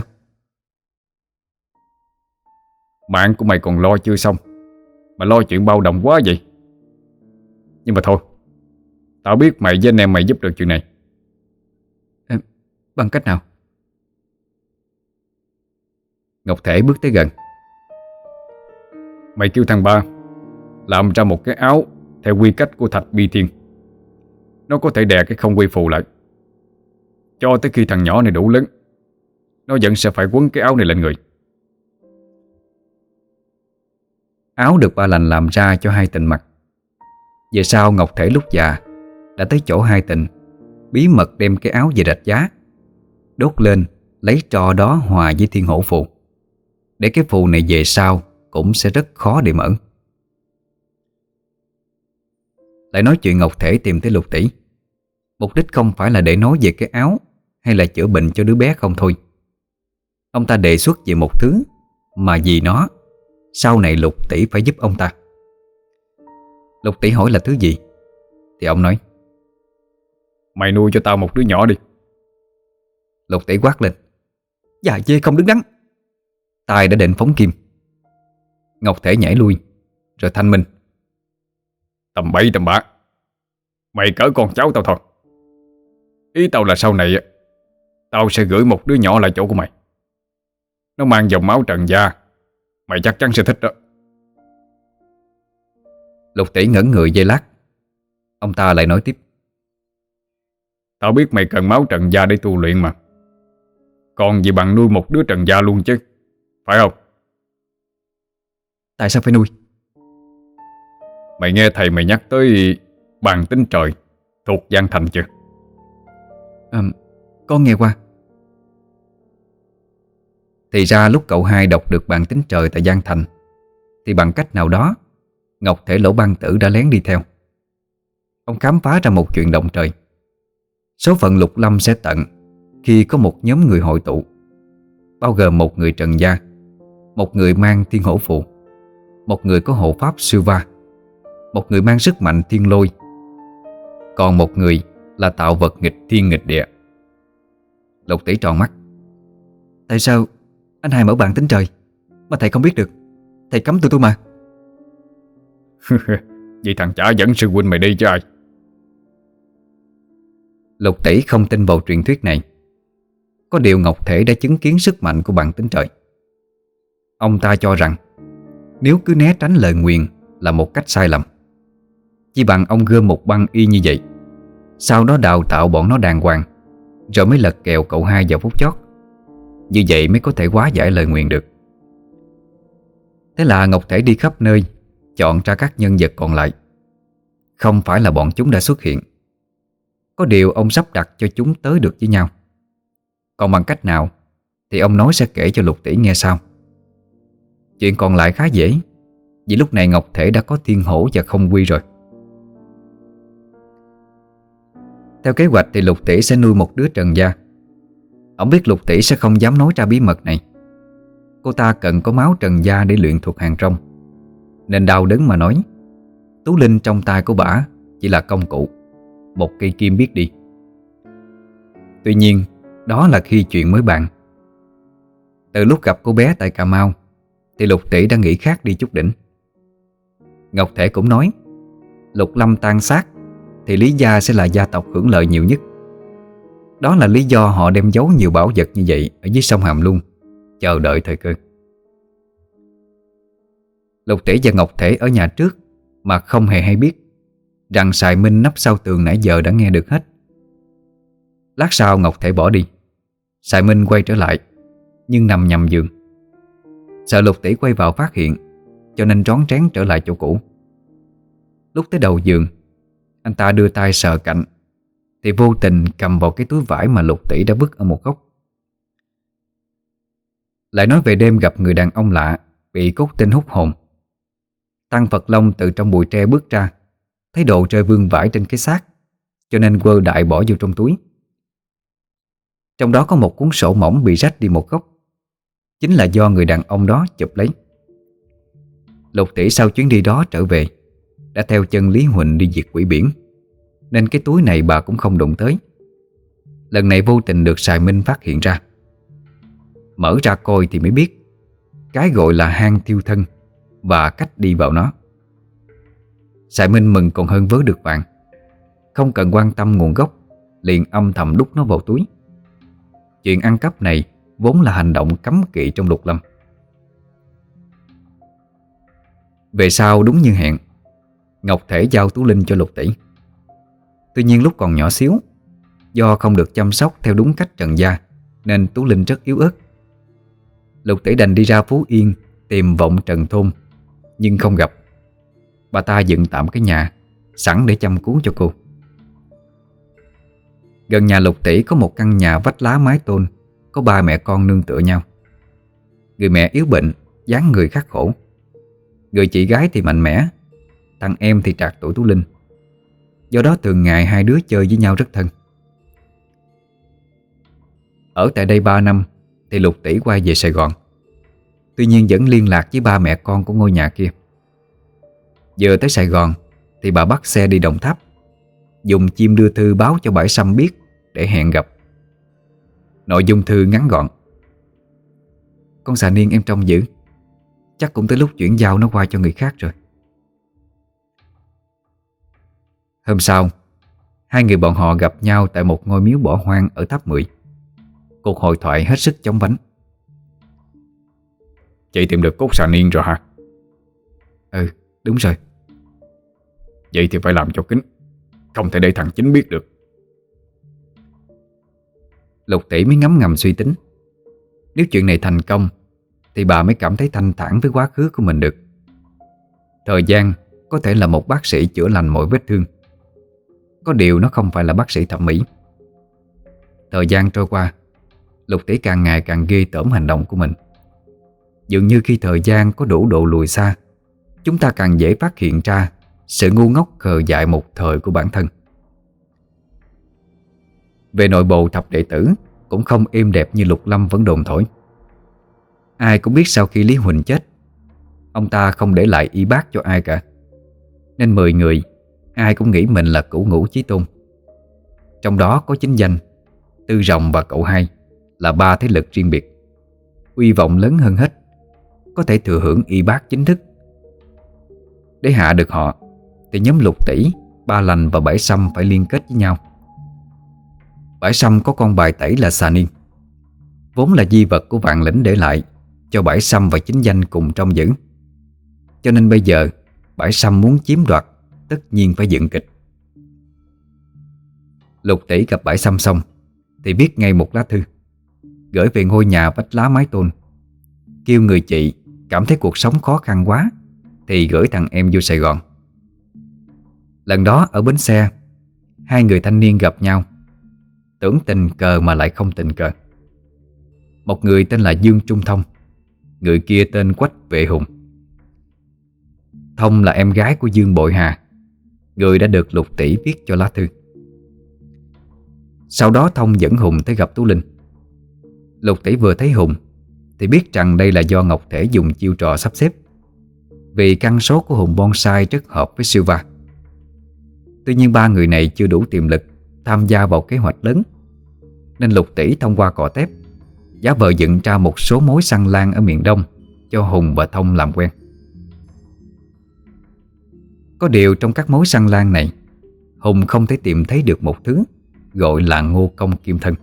Mạng của mày còn lo chưa xong mà lo chuyện bao đồng quá vậy. Nhưng mà thôi, tao biết mày với anh em mày giúp được chuyện này. À, bằng cách nào? Ngọc Thể bước tới gần. Mày kêu thằng ba làm ra một cái áo theo quy cách của Thạch Bi Thiên. Nó có thể đè cái không quy phù lại. Cho tới khi thằng nhỏ này đủ lớn, nó vẫn sẽ phải quấn cái áo này lên người. Áo được ba lành làm ra cho hai Tịnh mặc. Về sau Ngọc Thể lúc già đã tới chỗ hai Tịnh, bí mật đem cái áo về rạch giá, đốt lên, lấy tro đó hòa với thiên hổ phù, để cái phù này về sau cũng sẽ rất khó để mở. Lại nói chuyện Ngọc Thể tìm tới Lục Tỷ, mục đích không phải là để nói về cái áo hay là chữa bệnh cho đứa bé không thôi. Ông ta đề xuất về một thứ mà vì nó sau này Lục Tỷ phải giúp ông ta. Lục Tỷ hỏi là thứ gì thì ông nói: Mày nuôi cho tao một đứa nhỏ đi. Lục Tỷ quát lên: Dạ dê không đứng đắn. Tài đã định phóng kim. Ngọc Thể nhảy lui rồi thanh minh: Tầm bậy tầm bạ, mày cỡ con cháu tao thôi. Ý tao là sau này tao sẽ gửi một đứa nhỏ lại chỗ của mày. Nó mang dòng máu Trần gia, mày chắc chắn sẽ thích đó. Lục Tỷ ngẩn người giây lát. Ông ta lại nói tiếp: Tao biết mày cần máu Trần gia để tu luyện mà. Còn gì bằng nuôi một đứa Trần gia luôn chứ, phải không? Tại sao phải nuôi? Mày nghe thầy mày nhắc tới bàn tính trời thuộc Giang Thành chưa? À, con nghe qua. Thì ra lúc cậu hai đọc được bản tính trời tại Giang Thành thì bằng cách nào đó Ngọc Thể Lỗ Băng Tử đã lén đi theo. Ông khám phá ra một chuyện động trời. Số phận Lục Lâm sẽ tận khi có một nhóm người hội tụ, bao gồm một người trần gia, một người mang thiên hổ phù, một người có hộ pháp siêu va, một người mang sức mạnh thiên lôi, còn một người là tạo vật nghịch thiên nghịch địa. Lục Tỷ tròn mắt. Tại sao anh hai mở bản tính trời mà thầy không biết được? Thầy cấm tụi tôi mà. Vì thằng chả dẫn sư huynh mày đi chứ ai. Lục Tỷ không tin vào truyền thuyết này. Có điều Ngọc Thể đã chứng kiến sức mạnh của bản tính trời. Ông ta cho rằng nếu cứ né tránh lời nguyền là một cách sai lầm, chỉ bằng ông gom một băng y như vậy, sau đó đào tạo bọn nó đàng hoàng, rồi mới lật kèo cậu hai vào phút chót. Như vậy mới có thể hóa giải lời nguyền được. Thế là Ngọc Thể đi khắp nơi chọn ra các nhân vật còn lại. Không phải là bọn chúng đã xuất hiện. Có điều ông sắp đặt cho chúng tới được với nhau. Còn bằng cách nào thì ông nói sẽ kể cho Lục Tỷ nghe sau. Chuyện còn lại khá dễ, vì lúc này Ngọc Thể đã có thiên hổ và không quy rồi. Theo kế hoạch thì Lục Tỷ sẽ nuôi một đứa trần gia. Ông biết Lục Tỷ sẽ không dám nói ra bí mật này. Cô ta cần có máu trần gia để luyện thuộc hàng trong, nên đau đớn mà nói. Tú Linh trong tay của bả chỉ là công cụ, một cây kim biết đi. Tuy nhiên đó là khi chuyện mới bàn. Từ lúc gặp cô bé tại Cà Mau thì Lục Tỷ đã nghĩ khác đi chút đỉnh. Ngọc Thể cũng nói Lục Lâm tan xác thì Lý gia sẽ là gia tộc hưởng lợi nhiều nhất. Đó là lý do họ đem giấu nhiều bảo vật như vậy ở dưới sông Hàm Luông, chờ đợi thời cơ. Lục Tỷ và Ngọc Thể ở nhà trước mà không hề hay biết rằng Sài Minh nấp sau tường nãy giờ đã nghe được hết. Lát sau Ngọc Thể bỏ đi, Sài Minh quay trở lại, nhưng nằm nhầm giường. Sợ Lục Tỷ quay vào phát hiện, cho nên rón rén trở lại chỗ cũ. Lúc tới đầu giường, anh ta đưa tay sờ cạnh thì vô tình cầm vào cái túi vải mà Lục Tỷ đã vứt ở một góc. Lại nói về đêm gặp người đàn ông lạ bị cốt tinh hút hồn. Tăng Phật Long từ trong bụi tre bước ra, thấy đồ rơi vương vãi trên cái xác, cho nên quơ đại bỏ vô trong túi. Trong đó có một cuốn sổ mỏng bị rách đi một góc, chính là do người đàn ông đó chụp lấy. Lục Tỷ sau chuyến đi đó trở về đã theo chân Lý Huỳnh đi diệt quỷ biển, nên cái túi này bà cũng không đụng tới. Lần này vô tình được Sài Minh phát hiện ra. Mở ra coi thì mới biết cái gọi là hang thiêu thân và cách đi vào nó. Sài Minh mừng còn hơn vớ được vàng, không cần quan tâm nguồn gốc, liền âm thầm đút nó vào túi. Chuyện ăn cắp này vốn là hành động cấm kỵ trong Lục Lâm. Về sau đúng như hẹn, Ngọc Thể giao Tú Linh cho Lục Tỷ. Tuy nhiên lúc còn nhỏ xíu, do không được chăm sóc theo đúng cách trần gia, nên Tú Linh rất yếu ớt. Lục Tỷ đành đi ra Phú Yên tìm vọng Trần Thôn, nhưng không gặp. Bà ta dựng tạm cái nhà sẵn để chăm cứu cho cô. Gần nhà Lục Tỷ có một căn nhà vách lá mái tôn, có ba mẹ con nương tựa nhau. Người mẹ yếu bệnh, dáng người khắc khổ. Người chị gái thì mạnh mẽ, thằng em thì trạc tuổi Tú Linh. Do đó thường ngày hai đứa chơi với nhau rất thân. Ở tại đây ba năm thì Lục Tỷ quay về Sài Gòn. Tuy nhiên vẫn liên lạc với ba mẹ con của ngôi nhà kia. Vừa tới Sài Gòn thì bà bắt xe đi Đồng Tháp, dùng chim đưa thư báo cho bãi Sâm biết để hẹn gặp. Nội dung thư ngắn gọn: con xà niên em trông giữ, chắc cũng tới lúc chuyển giao nó qua cho người khác rồi. Hôm sau, hai người bọn họ gặp nhau tại một ngôi miếu bỏ hoang ở Tháp Mười. Cuộc hội thoại hết sức chóng vánh. Chị tìm được cốt xà niên rồi hả? Ừ, đúng rồi. Vậy thì phải làm cho kín, không thể để thằng Chính biết được. Lục Tỷ mới ngấm ngầm suy tính. Nếu chuyện này thành công thì bà mới cảm thấy thanh thản với quá khứ của mình được. Thời gian có thể là một bác sĩ chữa lành mọi vết thương. Có điều nó không phải là bác sĩ thẩm mỹ. Thời gian trôi qua, Lục Tỷ càng ngày càng ghê tởm hành động của mình. Dường như khi thời gian có đủ độ lùi xa, chúng ta càng dễ phát hiện ra sự ngu ngốc khờ dại một thời của bản thân. Về nội bộ thập đệ tử cũng không êm đẹp như Lục Lâm vẫn đồn thổi. Ai cũng biết sau khi Lý Huỳnh chết, ông ta không để lại y bác cho ai cả, nên mười người ai cũng nghĩ mình là cửu ngũ chí tôn. Trong đó có Chính Danh, Tư Rồng và cậu hai là ba thế lực riêng biệt, uy vọng lớn hơn hết, có thể thừa hưởng y bác chính thức. Để hạ được họ thì nhóm Lục Tỷ, Ba Lành và Bảy Sâm phải liên kết với nhau. Bảy Sâm có con bài tẩy là xà niên, vốn là di vật của Vạn Lĩnh để lại cho Bảy Sâm và Chính Danh cùng trông giữ. Cho nên bây giờ Bảy Sâm muốn chiếm đoạt, tất nhiên phải dựng kịch. Lục Tỷ gặp Bảy Sâm xong thì viết ngay một lá thư, gửi về ngôi nhà vách lá mái tôn, kêu người chị cảm thấy cuộc sống khó khăn quá thì gửi thằng em vô Sài Gòn. Lần đó ở bến xe, hai người thanh niên gặp nhau, tưởng tình cờ mà lại không tình cờ. Một người tên là Dương Trung Thông, người kia tên Quách Vệ Hùng. Thông là em gái của Dương Bội Hà, người đã được Lục Tỷ viết cho lá thư. Sau đó Thông dẫn Hùng tới gặp Tú Linh. Lục Tỷ vừa thấy Hùng thì biết rằng đây là do Ngọc Thể dùng chiêu trò sắp xếp, vì căn số của Hùng Bonsai rất hợp với Silva. Tuy nhiên ba người này chưa đủ tiềm lực tham gia vào kế hoạch lớn, nên Lục Tỷ thông qua cò tép giả vờ dựng ra một số mối săn lan ở miền Đông cho Hùng và Thông làm quen. Có điều trong các mối săn lan này, Hùng không thể tìm thấy được một thứ gọi là ngô công kim thân.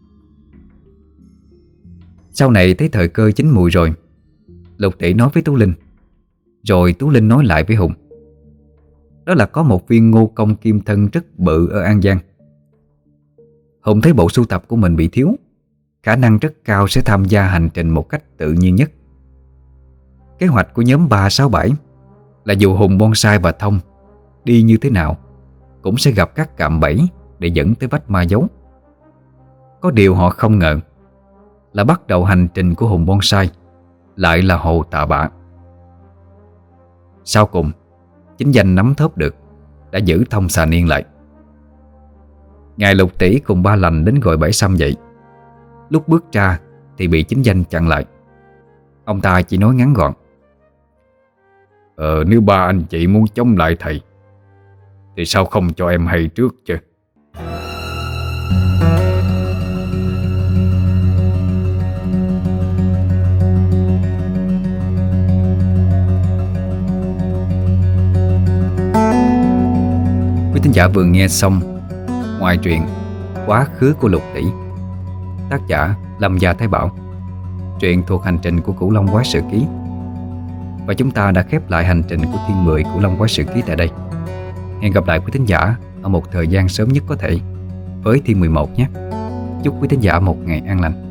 Sau này thấy thời cơ chín mùi rồi, Lục Tỷ nói với Tú Linh, rồi Tú Linh nói lại với Hùng. Đó là có một viên ngô công kim thân rất bự ở An Giang. Hùng thấy bộ sưu tập của mình bị thiếu, khả năng rất cao sẽ tham gia hành trình một cách tự nhiên nhất. Kế hoạch của nhóm ba sáu bảy là dù Hùng Bonsai và Thông đi như thế nào cũng sẽ gặp các cạm bẫy để dẫn tới vách ma dấu. Có điều họ không ngờ là bắt đầu hành trình của Hùng Bonsai lại là Hồ Tạ Bạ. Sau cùng, Chính Danh nắm thóp được, đã giữ Thông xà niên lại. Ngài Lục Tỷ cùng Ba Lành đến gọi Bảy Sâm dậy. Lúc bước ra thì bị Chính Danh chặn lại. Ông ta chỉ nói ngắn gọn: Ờ nếu ba anh chị muốn chống lại thầy thì sao không cho em hay trước chứ? Quý thính giả vừa nghe xong ngoại truyện Quá khứ của Lục Tỷ, tác giả Lâm Gia Thái Bảo, truyện thuộc hành trình của Cửu Long Quái Sự Ký. Và chúng ta đã khép lại hành trình của Thiên Mười Cửu Long Quái Sự Ký tại đây. Hẹn gặp lại quý thính giả ở một thời gian sớm nhất có thể với Thiên mười một nhé. Chúc quý thính giả một ngày an lành.